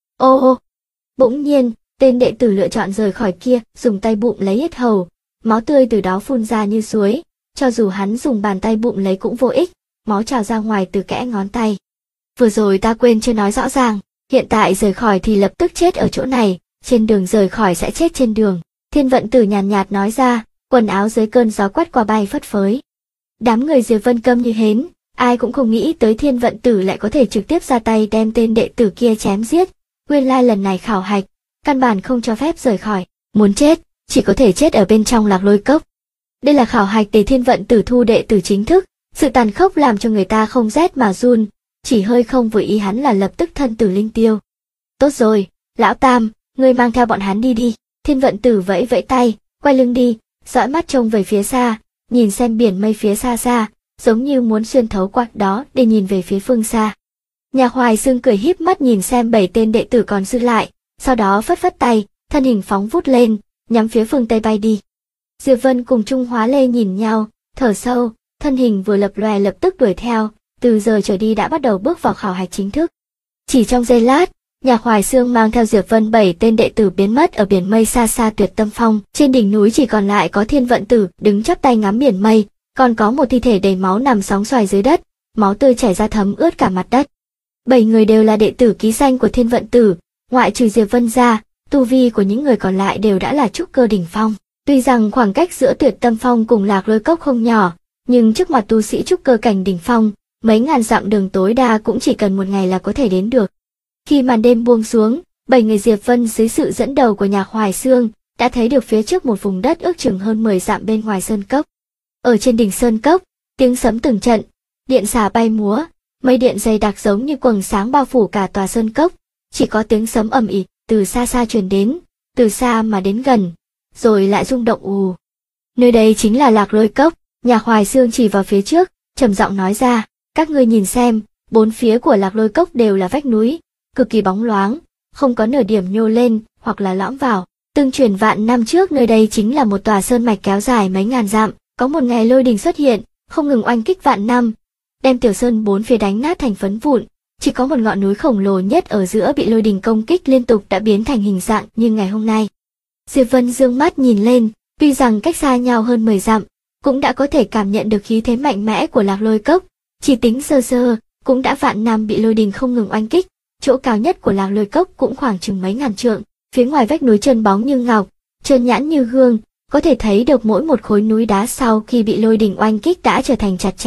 Ô! Bỗng nhiên, tên đệ tử lựa chọn rời khỏi kia, dùng tay bụng lấy hết hầu, máu tươi từ đó phun ra như suối, cho dù hắn dùng bàn tay bụng lấy cũng vô ích, máu trào ra ngoài từ kẽ ngón tay. Vừa rồi ta quên chưa nói rõ ràng, hiện tại rời khỏi thì lập tức chết ở chỗ này, trên đường rời khỏi sẽ chết trên đường. Thiên Vận Tử nhàn nhạt nói ra, quần áo dưới cơn gió quét qua bay phất phới. Đám người Diệp Vân câm như hến, ai cũng không nghĩ tới Thiên Vận Tử lại có thể trực tiếp ra tay đem tên đệ tử kia chém giết. Nguyên lai lần này khảo hạch, căn bản không cho phép rời khỏi, muốn chết, chỉ có thể chết ở bên trong Lạc Lôi Cốc. Đây là khảo hạch để Thiên Vận Tử thu đệ tử chính thức, sự tàn khốc làm cho người ta không rét mà run, chỉ hơi không vừa ý hắn là lập tức thân tử linh tiêu. Tốt rồi, lão Tam, ngươi mang theo bọn hắn đi đi. Thiên Vận Tử vẫy vẫy tay, quay lưng đi, dõi mắt trông về phía xa, nhìn xem biển mây phía xa xa, giống như muốn xuyên thấu qua đó để nhìn về phía phương xa. Nhạc Hoài Xương cười híp mắt nhìn xem 7 tên đệ tử còn dư lại, sau đó phất phất tay, thân hình phóng vút lên, nhắm phía phương Tây bay đi. Diệp Vân cùng Trung Hóa Lê nhìn nhau, thở sâu, thân hình vừa lập lòe lập tức đuổi theo, từ giờ trở đi đã bắt đầu bước vào khảo hạch chính thức. Chỉ trong giây lát, Nhạc Hoài Xương mang theo Diệp Vân 7 tên đệ tử biến mất ở biển mây xa xa Tuyệt Tâm Phong, trên đỉnh núi chỉ còn lại có Thiên Vận Tử đứng chắp tay ngắm biển mây, còn có một thi thể đầy máu nằm sóng xoài dưới đất, máu tươi chảy ra thấm ướt cả mặt đất. 7 người đều là đệ tử ký danh của Thiên Vận Tử, ngoại trừ Diệp Vân ra, tu vi của những người còn lại đều đã là trúc cơ đỉnh phong. Tuy rằng khoảng cách giữa Tuyệt Tâm Phong cùng Lạc Lôi Cốc không nhỏ, nhưng trước mặt tu sĩ trúc cơ cảnh đỉnh phong, mấy ngàn dặm đường tối đa cũng chỉ cần một ngày là có thể đến được. Khi màn đêm buông xuống, 7 người Diệp Vân dưới sự dẫn đầu của Nhạc Hoài Xương đã thấy được phía trước một vùng đất ước chừng hơn 10 dặm bên ngoài sơn cốc. Ở trên đỉnh sơn cốc, tiếng sấm từng trận, điện xà bay múa, mây điện dày đặc giống như quầng sáng bao phủ cả tòa sơn cốc, chỉ có tiếng sấm ầm ĩ từ xa xa truyền đến, từ xa mà đến gần, rồi lại rung động ù. Nơi đây chính là Lạc Lôi Cốc. Nhạc Hoài Xương chỉ vào phía trước, trầm giọng nói ra, các ngươi nhìn xem, bốn phía của Lạc Lôi Cốc đều là vách núi, cực kỳ bóng loáng, không có nửa điểm nhô lên hoặc là lõm vào. Tương truyền vạn năm trước nơi đây chính là một tòa sơn mạch kéo dài mấy ngàn dặm, có một ngày lôi đình xuất hiện, không ngừng oanh kích vạn năm, đem tiểu sơn bốn phía đánh nát thành phấn vụn, chỉ có một ngọn núi khổng lồ nhất ở giữa bị lôi đình công kích liên tục đã biến thành hình dạng như ngày hôm nay. Diệp Vân dương mắt nhìn lên, tuy rằng cách xa nhau hơn 10 dặm, cũng đã có thể cảm nhận được khí thế mạnh mẽ của Lạc Lôi Cốc, chỉ tính sơ sơ, cũng đã vạn năm bị lôi đình không ngừng oanh kích, chỗ cao nhất của Lạc Lôi Cốc cũng khoảng chừng mấy ngàn trượng, phía ngoài vách núi trơn bóng như ngọc, trơn nhẵn như gương, có thể thấy được mỗi một khối núi đá sau khi bị lôi đình oanh kích đã trở thành chặt chẽ,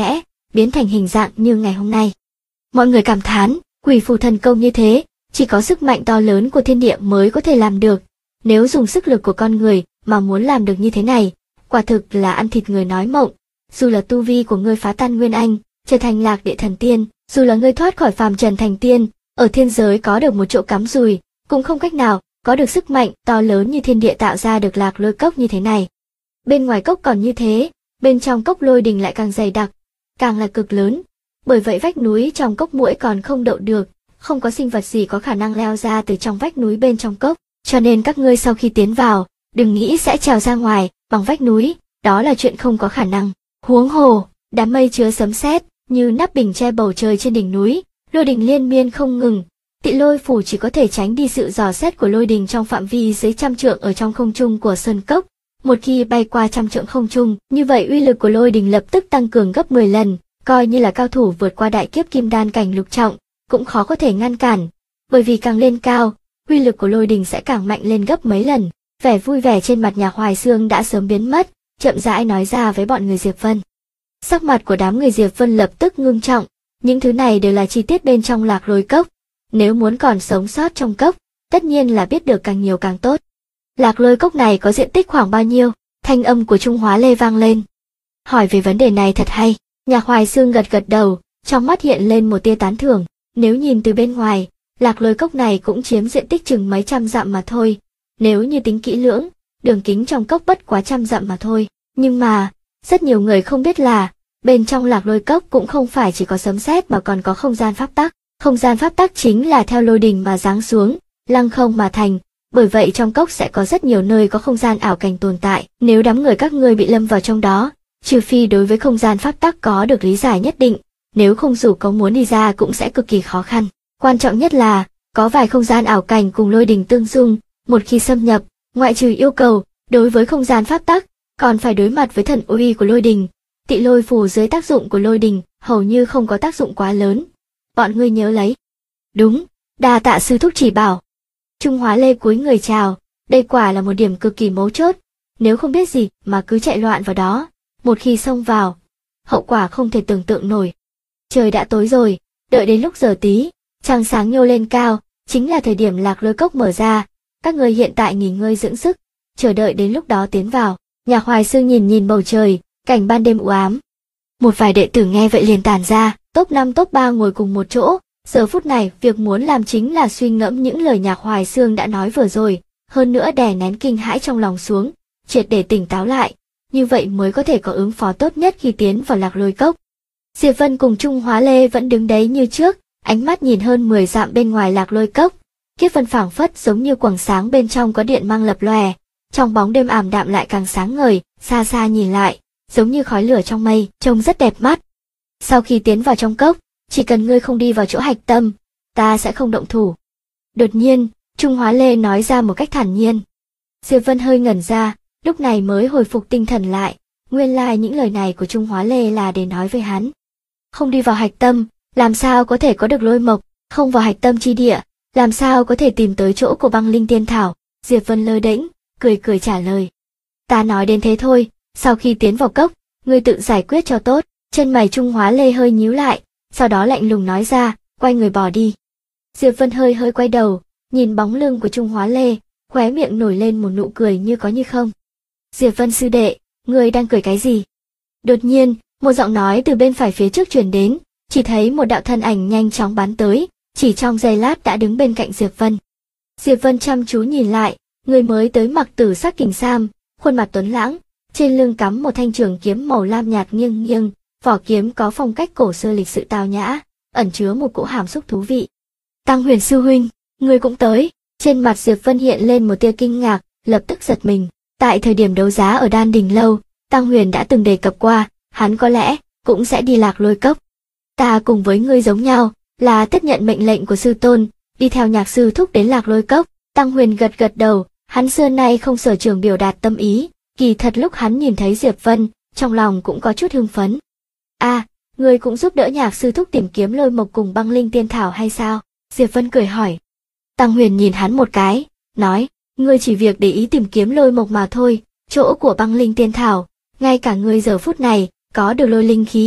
biến thành hình dạng như ngày hôm nay. Mọi người cảm thán, quỷ phù thần công như thế, chỉ có sức mạnh to lớn của thiên địa mới có thể làm được. Nếu dùng sức lực của con người mà muốn làm được như thế này, quả thực là ăn thịt người nói mộng. Dù là tu vi của ngươi phá tan nguyên anh, trở thành lạc địa thần tiên, dù là ngươi thoát khỏi phàm trần thành tiên, ở thiên giới có được một chỗ cắm rùi, cũng không cách nào có được sức mạnh to lớn như thiên địa tạo ra được lạc lôi cốc như thế này. Bên ngoài cốc còn như thế, bên trong cốc lôi đình lại càng dày đặc, càng là cực lớn. Bởi vậy vách núi trong cốc muỗi còn không đậu được, không có sinh vật gì có khả năng leo ra từ trong vách núi bên trong cốc, cho nên các ngươi sau khi tiến vào, đừng nghĩ sẽ trèo ra ngoài bằng vách núi, đó là chuyện không có khả năng. Huống hồ, đám mây chứa sấm sét như nắp bình che bầu trời trên đỉnh núi, lôi đình liên miên không ngừng. Tị lôi phủ chỉ có thể tránh đi sự dò xét của lôi đình trong phạm vi dưới 100 trượng ở trong không trung của sơn cốc. Một khi bay qua 100 trượng không trung, như vậy uy lực của lôi đình lập tức tăng cường gấp 10 lần, coi như là cao thủ vượt qua đại kiếp kim đan cảnh lục trọng, cũng khó có thể ngăn cản. Bởi vì càng lên cao, uy lực của lôi đình sẽ càng mạnh lên gấp mấy lần. Vẻ vui vẻ trên mặt Nhạc Hoài Xương đã sớm biến mất, chậm rãi nói ra với bọn người Diệp Vân. Sắc mặt của đám người Diệp Vân lập tức ngưng trọng, những thứ này đều là chi tiết bên trong lạc lôi cốc. Nếu muốn còn sống sót trong cốc, tất nhiên là biết được càng nhiều càng tốt. Lạc lôi cốc này có diện tích khoảng bao nhiêu? Thanh âm của Trung Hóa Lê vang lên. Hỏi về vấn đề này thật hay. Nhạc Hoài Xương gật gật đầu, trong mắt hiện lên một tia tán thưởng. Nếu nhìn từ bên ngoài, lạc lôi cốc này cũng chiếm diện tích chừng mấy trăm dặm mà thôi. Nếu như tính kỹ lưỡng, đường kính trong cốc bất quá 100 dặm mà thôi. Nhưng mà, rất nhiều người không biết là, bên trong lạc lôi cốc cũng không phải chỉ có sấm sét mà còn có không gian pháp tắc. Không gian pháp tắc chính là theo lôi đình mà giáng xuống, lăng không mà thành. Bởi vậy trong cốc sẽ có rất nhiều nơi có không gian ảo cảnh tồn tại. Nếu đám người các ngươi bị lâm vào trong đó, trừ phi đối với không gian pháp tắc có được lý giải nhất định, nếu không dù có muốn đi ra cũng sẽ cực kỳ khó khăn. Quan trọng nhất là, có vài không gian ảo cảnh cùng lôi đình tương dung, một khi xâm nhập, ngoại trừ yêu cầu, đối với không gian pháp tắc, còn phải đối mặt với thần uy của lôi đình. Tị lôi phù dưới tác dụng của lôi đình, hầu như không có tác dụng quá lớn. Bọn ngươi nhớ lấy. Đúng, đa tạ sư thúc chỉ bảo. Trung Hóa Lê cúi người chào, đây quả là một điểm cực kỳ mấu chốt, nếu không biết gì mà cứ chạy loạn vào đó, một khi xông vào, hậu quả không thể tưởng tượng nổi. Trời đã tối rồi, đợi đến lúc giờ tí, trăng sáng nhô lên cao, chính là thời điểm lạc lôi cốc mở ra, các người hiện tại nghỉ ngơi dưỡng sức, chờ đợi đến lúc đó tiến vào. Nhạc Hoài Xương nhìn nhìn bầu trời, cảnh ban đêm u ám. Một vài đệ tử nghe vậy liền tản ra, top 5 top 3 ngồi cùng một chỗ. Giờ phút này, việc muốn làm chính là suy ngẫm những lời Nhạc Hoài Xương đã nói vừa rồi, hơn nữa đè nén kinh hãi trong lòng xuống, triệt để tỉnh táo lại, như vậy mới có thể có ứng phó tốt nhất khi tiến vào lạc lôi cốc. Diệp Vân cùng Trung Hóa Lê vẫn đứng đấy như trước, ánh mắt nhìn hơn 10 dặm bên ngoài lạc lôi cốc, kiếp vân phảng phất giống như quầng sáng bên trong có điện mang lập lòe, trong bóng đêm ảm đạm lại càng sáng ngời, xa xa nhìn lại, giống như khói lửa trong mây, trông rất đẹp mắt. Sau khi tiến vào trong cốc, chỉ cần ngươi không đi vào chỗ hạch tâm, ta sẽ không động thủ. Đột nhiên, Trung Hóa Lê nói ra một cách thản nhiên. Diệp Vân hơi ngẩn ra, lúc này mới hồi phục tinh thần lại, nguyên lai những lời này của Trung Hóa Lê là để nói với hắn. Không đi vào hạch tâm, làm sao có thể có được lôi mộc, không vào hạch tâm chi địa, làm sao có thể tìm tới chỗ của băng linh tiên thảo. Diệp Vân lơ đễnh, cười cười trả lời. Ta nói đến thế thôi, sau khi tiến vào cốc, ngươi tự giải quyết cho tốt. Chân mày Trung Hóa Lê hơi nhíu lại, sau đó lạnh lùng nói ra, quay người bỏ đi. Diệp Vân hơi quay đầu, nhìn bóng lưng của Trung Hóa Lê, khóe miệng nổi lên một nụ cười như có như không. Diệp Vân sư đệ, ngươi đang cười cái gì? Đột nhiên, một giọng nói từ bên phải phía trước truyền đến, chỉ thấy một đạo thân ảnh nhanh chóng bắn tới, chỉ trong giây lát đã đứng bên cạnh Diệp Vân. Diệp Vân chăm chú nhìn lại, người mới tới mặc tử sắc kình sam, khuôn mặt tuấn lãng, trên lưng cắm một thanh trường kiếm màu lam nhạt nghiêng nghiêng, vỏ kiếm có phong cách cổ xưa lịch sự tao nhã, ẩn chứa một cỗ hàm xúc thú vị. Tăng Huyền sư huynh, ngươi cũng tới. Trên mặt Diệp Vân hiện lên một tia kinh ngạc, lập tức giật mình. Tại thời điểm đấu giá ở Đan Đình lâu, Tăng Huyền đã từng đề cập qua, hắn có lẽ cũng sẽ đi lạc lôi cốc. Ta cùng với ngươi giống nhau, là tiếp nhận mệnh lệnh của sư tôn, đi theo Nhạc sư thúc đến lạc lôi cốc. Tăng Huyền gật gật đầu, hắn xưa nay không sở trường biểu đạt tâm ý, kỳ thật lúc hắn nhìn thấy Diệp Vân, trong lòng cũng có chút hưng phấn. À, ngươi cũng giúp đỡ Nhạc sư thúc tìm kiếm lôi mộc cùng băng linh tiên thảo hay sao? Diệp Vân cười hỏi. Tăng Huyền nhìn hắn một cái, nói, ngươi chỉ việc để ý tìm kiếm lôi mộc mà thôi, chỗ của băng linh tiên thảo, ngay cả ngươi giờ phút này, có được lôi linh khí,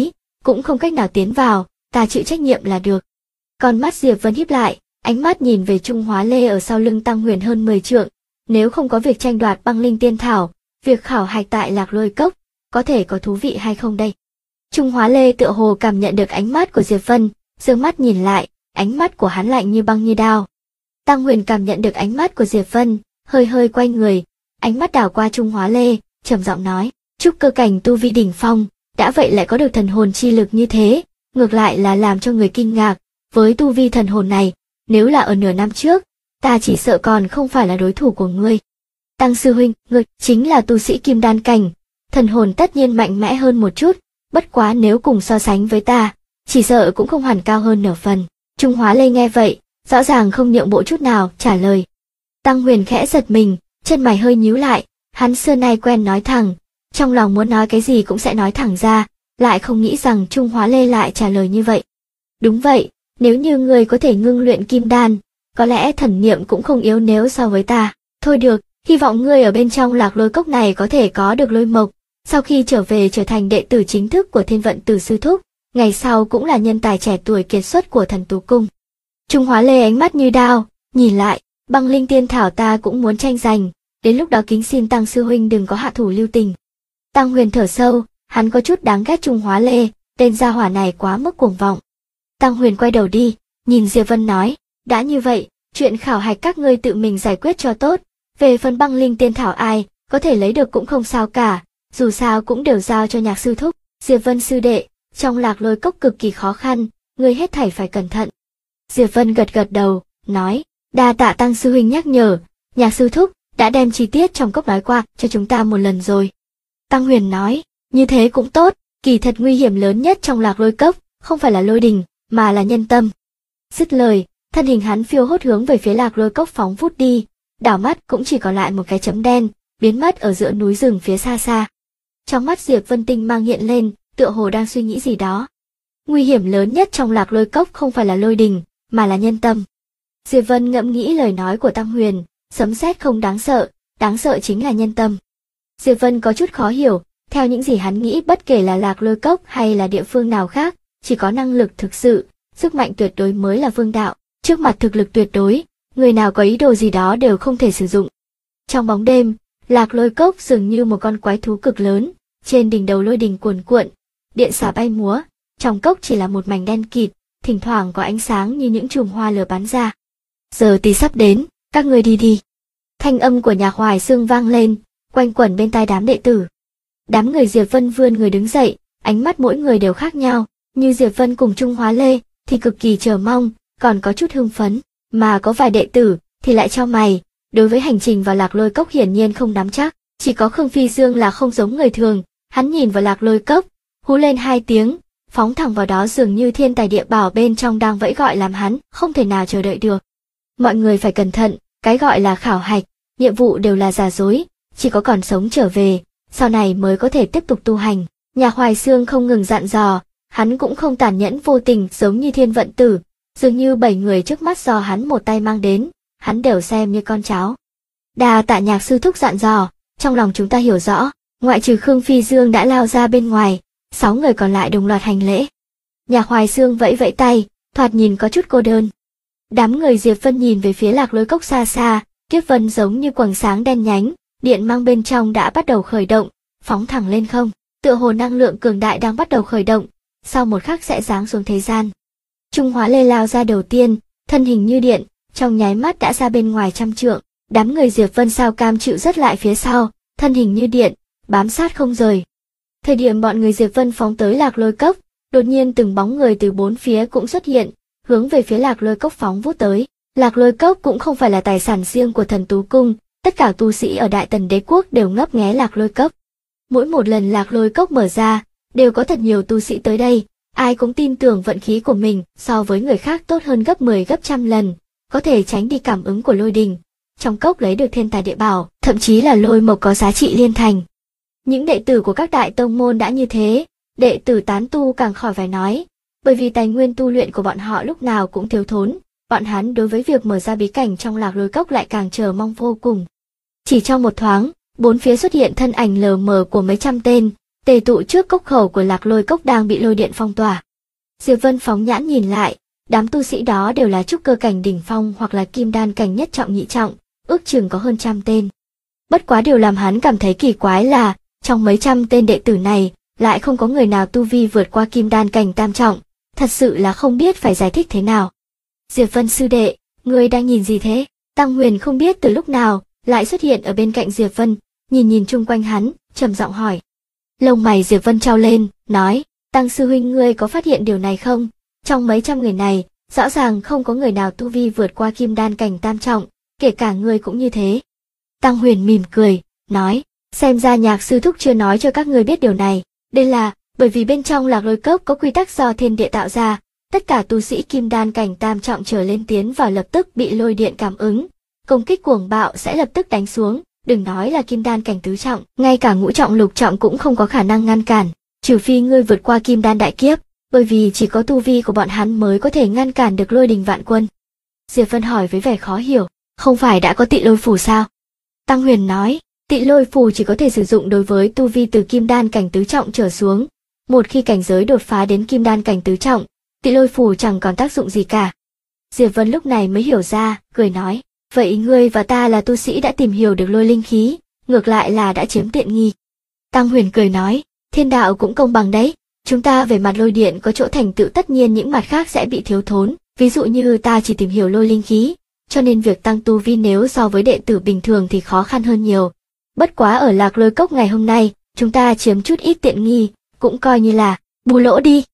cũng không cách nào tiến vào, ta chịu trách nhiệm là được. Con mắt Diệp Vân híp lại, ánh mắt nhìn về Trung Hóa Lê ở sau lưng Tăng Huyền hơn 10 trượng, nếu không có việc tranh đoạt băng linh tiên thảo, việc khảo hạch tại Lạc Lôi Cốc, có thể có thú vị hay không đây? Trung Hóa Lê tựa hồ cảm nhận được ánh mắt của Diệp Vân, dương mắt nhìn lại, ánh mắt của hắn lạnh như băng như đao. Tăng Huyền cảm nhận được ánh mắt của Diệp Vân, hơi hơi quay người, ánh mắt đảo qua Trung Hóa Lê, trầm giọng nói, trúc cơ cảnh tu vi đỉnh phong, đã vậy lại có được thần hồn chi lực như thế, ngược lại là làm cho người kinh ngạc, với tu vi thần hồn này, nếu là ở nửa năm trước, ta chỉ sợ còn không phải là đối thủ của ngươi. Tăng sư huynh, ngươi chính là tu sĩ kim đan cảnh, thần hồn tất nhiên mạnh mẽ hơn một chút, bất quá nếu cùng so sánh với ta, chỉ sợ cũng không hẳn cao hơn nửa phần. Trung Hóa Lê nghe vậy, rõ ràng không nhượng bộ chút nào, trả lời. Tăng Huyền khẽ giật mình, chân mày hơi nhíu lại, hắn xưa nay quen nói thẳng, trong lòng muốn nói cái gì cũng sẽ nói thẳng ra, lại không nghĩ rằng Trung Hóa Lê lại trả lời như vậy. Đúng vậy, nếu như ngươi có thể ngưng luyện kim đan, có lẽ thần niệm cũng không yếu nếu so với ta. Thôi được, hy vọng ngươi ở bên trong Lạc Lôi Cốc này có thể có được lôi mộc, sau khi trở về trở thành đệ tử chính thức của Thiên Vận Tử sư thúc, ngày sau cũng là nhân tài trẻ tuổi kiệt xuất của Thần Tú Cung. Trung Hóa Lê ánh mắt như đao, nhìn lại, băng linh tiên thảo ta cũng muốn tranh giành, đến lúc đó kính xin Tăng sư huynh đừng có hạ thủ lưu tình. Tăng Huyền thở sâu, hắn có chút đáng ghét Trung Hóa Lê, tên gia hỏa này quá mức cuồng vọng. Tăng Huyền quay đầu đi, nhìn Diệp Vân nói, đã như vậy, chuyện khảo hạch các ngươi tự mình giải quyết cho tốt, về phần băng linh tiên thảo ai, có thể lấy được cũng không sao cả, dù sao cũng đều giao cho Nhạc sư thúc. Diệp Vân sư đệ, trong Lạc Lôi Cốc cực kỳ khó khăn, ngươi hết thảy phải cẩn thận. Diệp Vân gật gật đầu, nói, đa tạ Tăng sư huynh nhắc nhở, Nhạc sư thúc đã đem chi tiết trong cốc nói qua cho chúng ta một lần rồi. Tăng Huyền nói, như thế cũng tốt, kỳ thật nguy hiểm lớn nhất trong Lạc Lôi Cốc, không phải là lôi đình, mà là nhân tâm. Dứt lời, thân hình hắn phiêu hốt hướng về phía Lạc Lôi Cốc phóng vút đi, đảo mắt cũng chỉ còn lại một cái chấm đen, biến mất ở giữa núi rừng phía xa xa. Trong mắt Diệp Vân tinh mang hiện lên, tựa hồ đang suy nghĩ gì đó. Nguy hiểm lớn nhất trong Lạc Lôi Cốc không phải là lôi đình, mà là nhân tâm. Diệp Vân ngẫm nghĩ lời nói của Tăng Huyền, sấm sét không đáng sợ chính là nhân tâm. Diệp Vân có chút khó hiểu, theo những gì hắn nghĩ bất kể là Lạc Lôi Cốc hay là địa phương nào khác, chỉ có năng lực thực sự, sức mạnh tuyệt đối mới là vương đạo. Trước mặt thực lực tuyệt đối, người nào có ý đồ gì đó đều không thể sử dụng. Trong bóng đêm, Lạc Lôi Cốc dường như một con quái thú cực lớn, trên đỉnh đầu lôi đình cuồn cuộn, điện xả bay múa, trong cốc chỉ là một mảnh đen kịt, thỉnh thoảng có ánh sáng như những chùm hoa lửa bắn ra. Giờ tí sắp đến, các ngươi đi đi. Thanh âm của Nhạc Hoài Xương vang lên, quanh quẩn bên tai đám đệ tử. Đám người Diệp Vân vươn người đứng dậy, ánh mắt mỗi người đều khác nhau, như Diệp Vân cùng Trung Hóa Lê thì cực kỳ chờ mong, còn có chút hưng phấn, mà có vài đệ tử thì lại chau mày, đối với hành trình vào Lạc Lôi Cốc hiển nhiên không nắm chắc, chỉ có Khương Phi Dương là không giống người thường, hắn nhìn vào Lạc Lôi Cốc, hú lên 2 tiếng, phóng thẳng vào đó dường như thiên tài địa bảo bên trong đang vẫy gọi làm hắn không thể nào chờ đợi được. Mọi người phải cẩn thận, cái gọi là khảo hạch, nhiệm vụ đều là giả dối, chỉ có còn sống trở về, sau này mới có thể tiếp tục tu hành. Nhạc Hoài Xương không ngừng dặn dò, hắn cũng không tàn nhẫn vô tình giống như Thiên Vận Tử, dường như 7 người trước mắt do hắn một tay mang đến, hắn đều xem như con cháu. Đa tạ Nhạc sư thúc dặn dò, trong lòng chúng ta hiểu rõ, ngoại trừ Khương Phi Dương đã lao ra bên ngoài, 6 người còn lại đồng loạt hành lễ. Nhạc Hoài Xương vẫy vẫy tay, thoạt nhìn có chút cô đơn. Đám người Diệp Vân nhìn về phía Lạc Lôi Cốc xa xa, kiếp vân giống như quầng sáng đen nhánh, điện mang bên trong đã bắt đầu khởi động, phóng thẳng lên không, tựa hồ năng lượng cường đại đang bắt đầu khởi động, sau một khắc sẽ giáng xuống thế gian. Trung Hóa Lê lao ra đầu tiên, thân hình như điện, trong nháy mắt đã ra bên ngoài 100 trượng, đám người Diệp Vân sao cam chịu rất lại phía sau, thân hình như điện, bám sát không rời. Thời điểm bọn người Diệp Vân phóng tới Lạc Lôi Cốc, đột nhiên từng bóng người từ bốn phía cũng xuất hiện, hướng về phía Lạc Lôi Cốc phóng vút tới. Lạc Lôi Cốc cũng không phải là tài sản riêng của Thần Tú Cung, tất cả tu sĩ ở Đại Tần Đế Quốc đều ngấp nghé Lạc Lôi Cốc. Mỗi một lần Lạc Lôi Cốc mở ra, đều có thật nhiều tu sĩ tới đây, ai cũng tin tưởng vận khí của mình so với người khác tốt hơn gấp 10 gấp trăm lần, có thể tránh đi cảm ứng của lôi đình. Trong cốc lấy được thiên tài địa bảo, thậm chí là lôi mộc có giá trị liên thành. Những đệ tử của các đại tông môn đã như thế, đệ tử tán tu càng khỏi phải nói, bởi vì tài nguyên tu luyện của bọn họ lúc nào cũng thiếu thốn, bọn hắn đối với việc mở ra bí cảnh trong Lạc Lôi Cốc lại càng chờ mong vô cùng. Chỉ trong một thoáng, bốn phía xuất hiện thân ảnh lờ mờ của mấy trăm tên, tề tụ trước cốc khẩu của Lạc Lôi Cốc đang bị lôi điện phong tỏa. Diệp Vân phóng nhãn nhìn lại, đám tu sĩ đó đều là trúc cơ cảnh đỉnh phong hoặc là kim đan cảnh nhất trọng nhị trọng, ước chừng có hơn 100 tên. Bất quá điều làm hắn cảm thấy kỳ quái là, trong mấy trăm tên đệ tử này, lại không có người nào tu vi vượt qua kim đan cảnh tam trọng, thật sự là không biết phải giải thích thế nào. Diệp Vân sư đệ, ngươi đang nhìn gì thế? Tăng Huyền không biết từ lúc nào, lại xuất hiện ở bên cạnh Diệp Vân, nhìn chung quanh hắn, trầm giọng hỏi. Lông mày Diệp Vân trao lên, nói, Tăng sư huynh ngươi có phát hiện điều này không? Trong mấy trăm người này, rõ ràng không có người nào tu vi vượt qua kim đan cảnh tam trọng, kể cả ngươi cũng như thế. Tăng Huyền mỉm cười, nói, xem ra Nhạc sư thúc chưa nói cho các ngươi biết điều này, đây là bởi vì bên trong Lạc Lôi Cốc có quy tắc do thiên địa tạo ra, tất cả tu sĩ kim đan cảnh tam trọng trở lên tiến vào lập tức bị lôi điện cảm ứng, công kích cuồng bạo sẽ lập tức đánh xuống, đừng nói là kim đan cảnh tứ trọng, ngay cả ngũ trọng lục trọng cũng không có khả năng ngăn cản, trừ phi ngươi vượt qua kim đan đại kiếp, bởi vì chỉ có tu vi của bọn hắn mới có thể ngăn cản được lôi đình vạn quân. Diệp Vân hỏi với vẻ khó hiểu, không phải đã có tị lôi phù sao? Tăng Huyền nói, tị lôi phù chỉ có thể sử dụng đối với tu vi từ kim đan cảnh tứ trọng trở xuống, một khi cảnh giới đột phá đến kim đan cảnh tứ trọng, tị lôi phù chẳng còn tác dụng gì cả. Diệp Vân lúc này mới hiểu ra, cười nói, vậy ngươi và ta là tu sĩ đã tìm hiểu được lôi linh khí, ngược lại là đã chiếm tiện nghi. Tăng Huyền cười nói, thiên đạo cũng công bằng đấy, chúng ta về mặt lôi điện có chỗ thành tựu tất nhiên những mặt khác sẽ bị thiếu thốn, ví dụ như ta chỉ tìm hiểu lôi linh khí, cho nên việc tăng tu vi nếu so với đệ tử bình thường thì khó khăn hơn nhiều. Bất quá ở Lạc Lôi Cốc ngày hôm nay, chúng ta chiếm chút ít tiện nghi, cũng coi như là bù lỗ đi.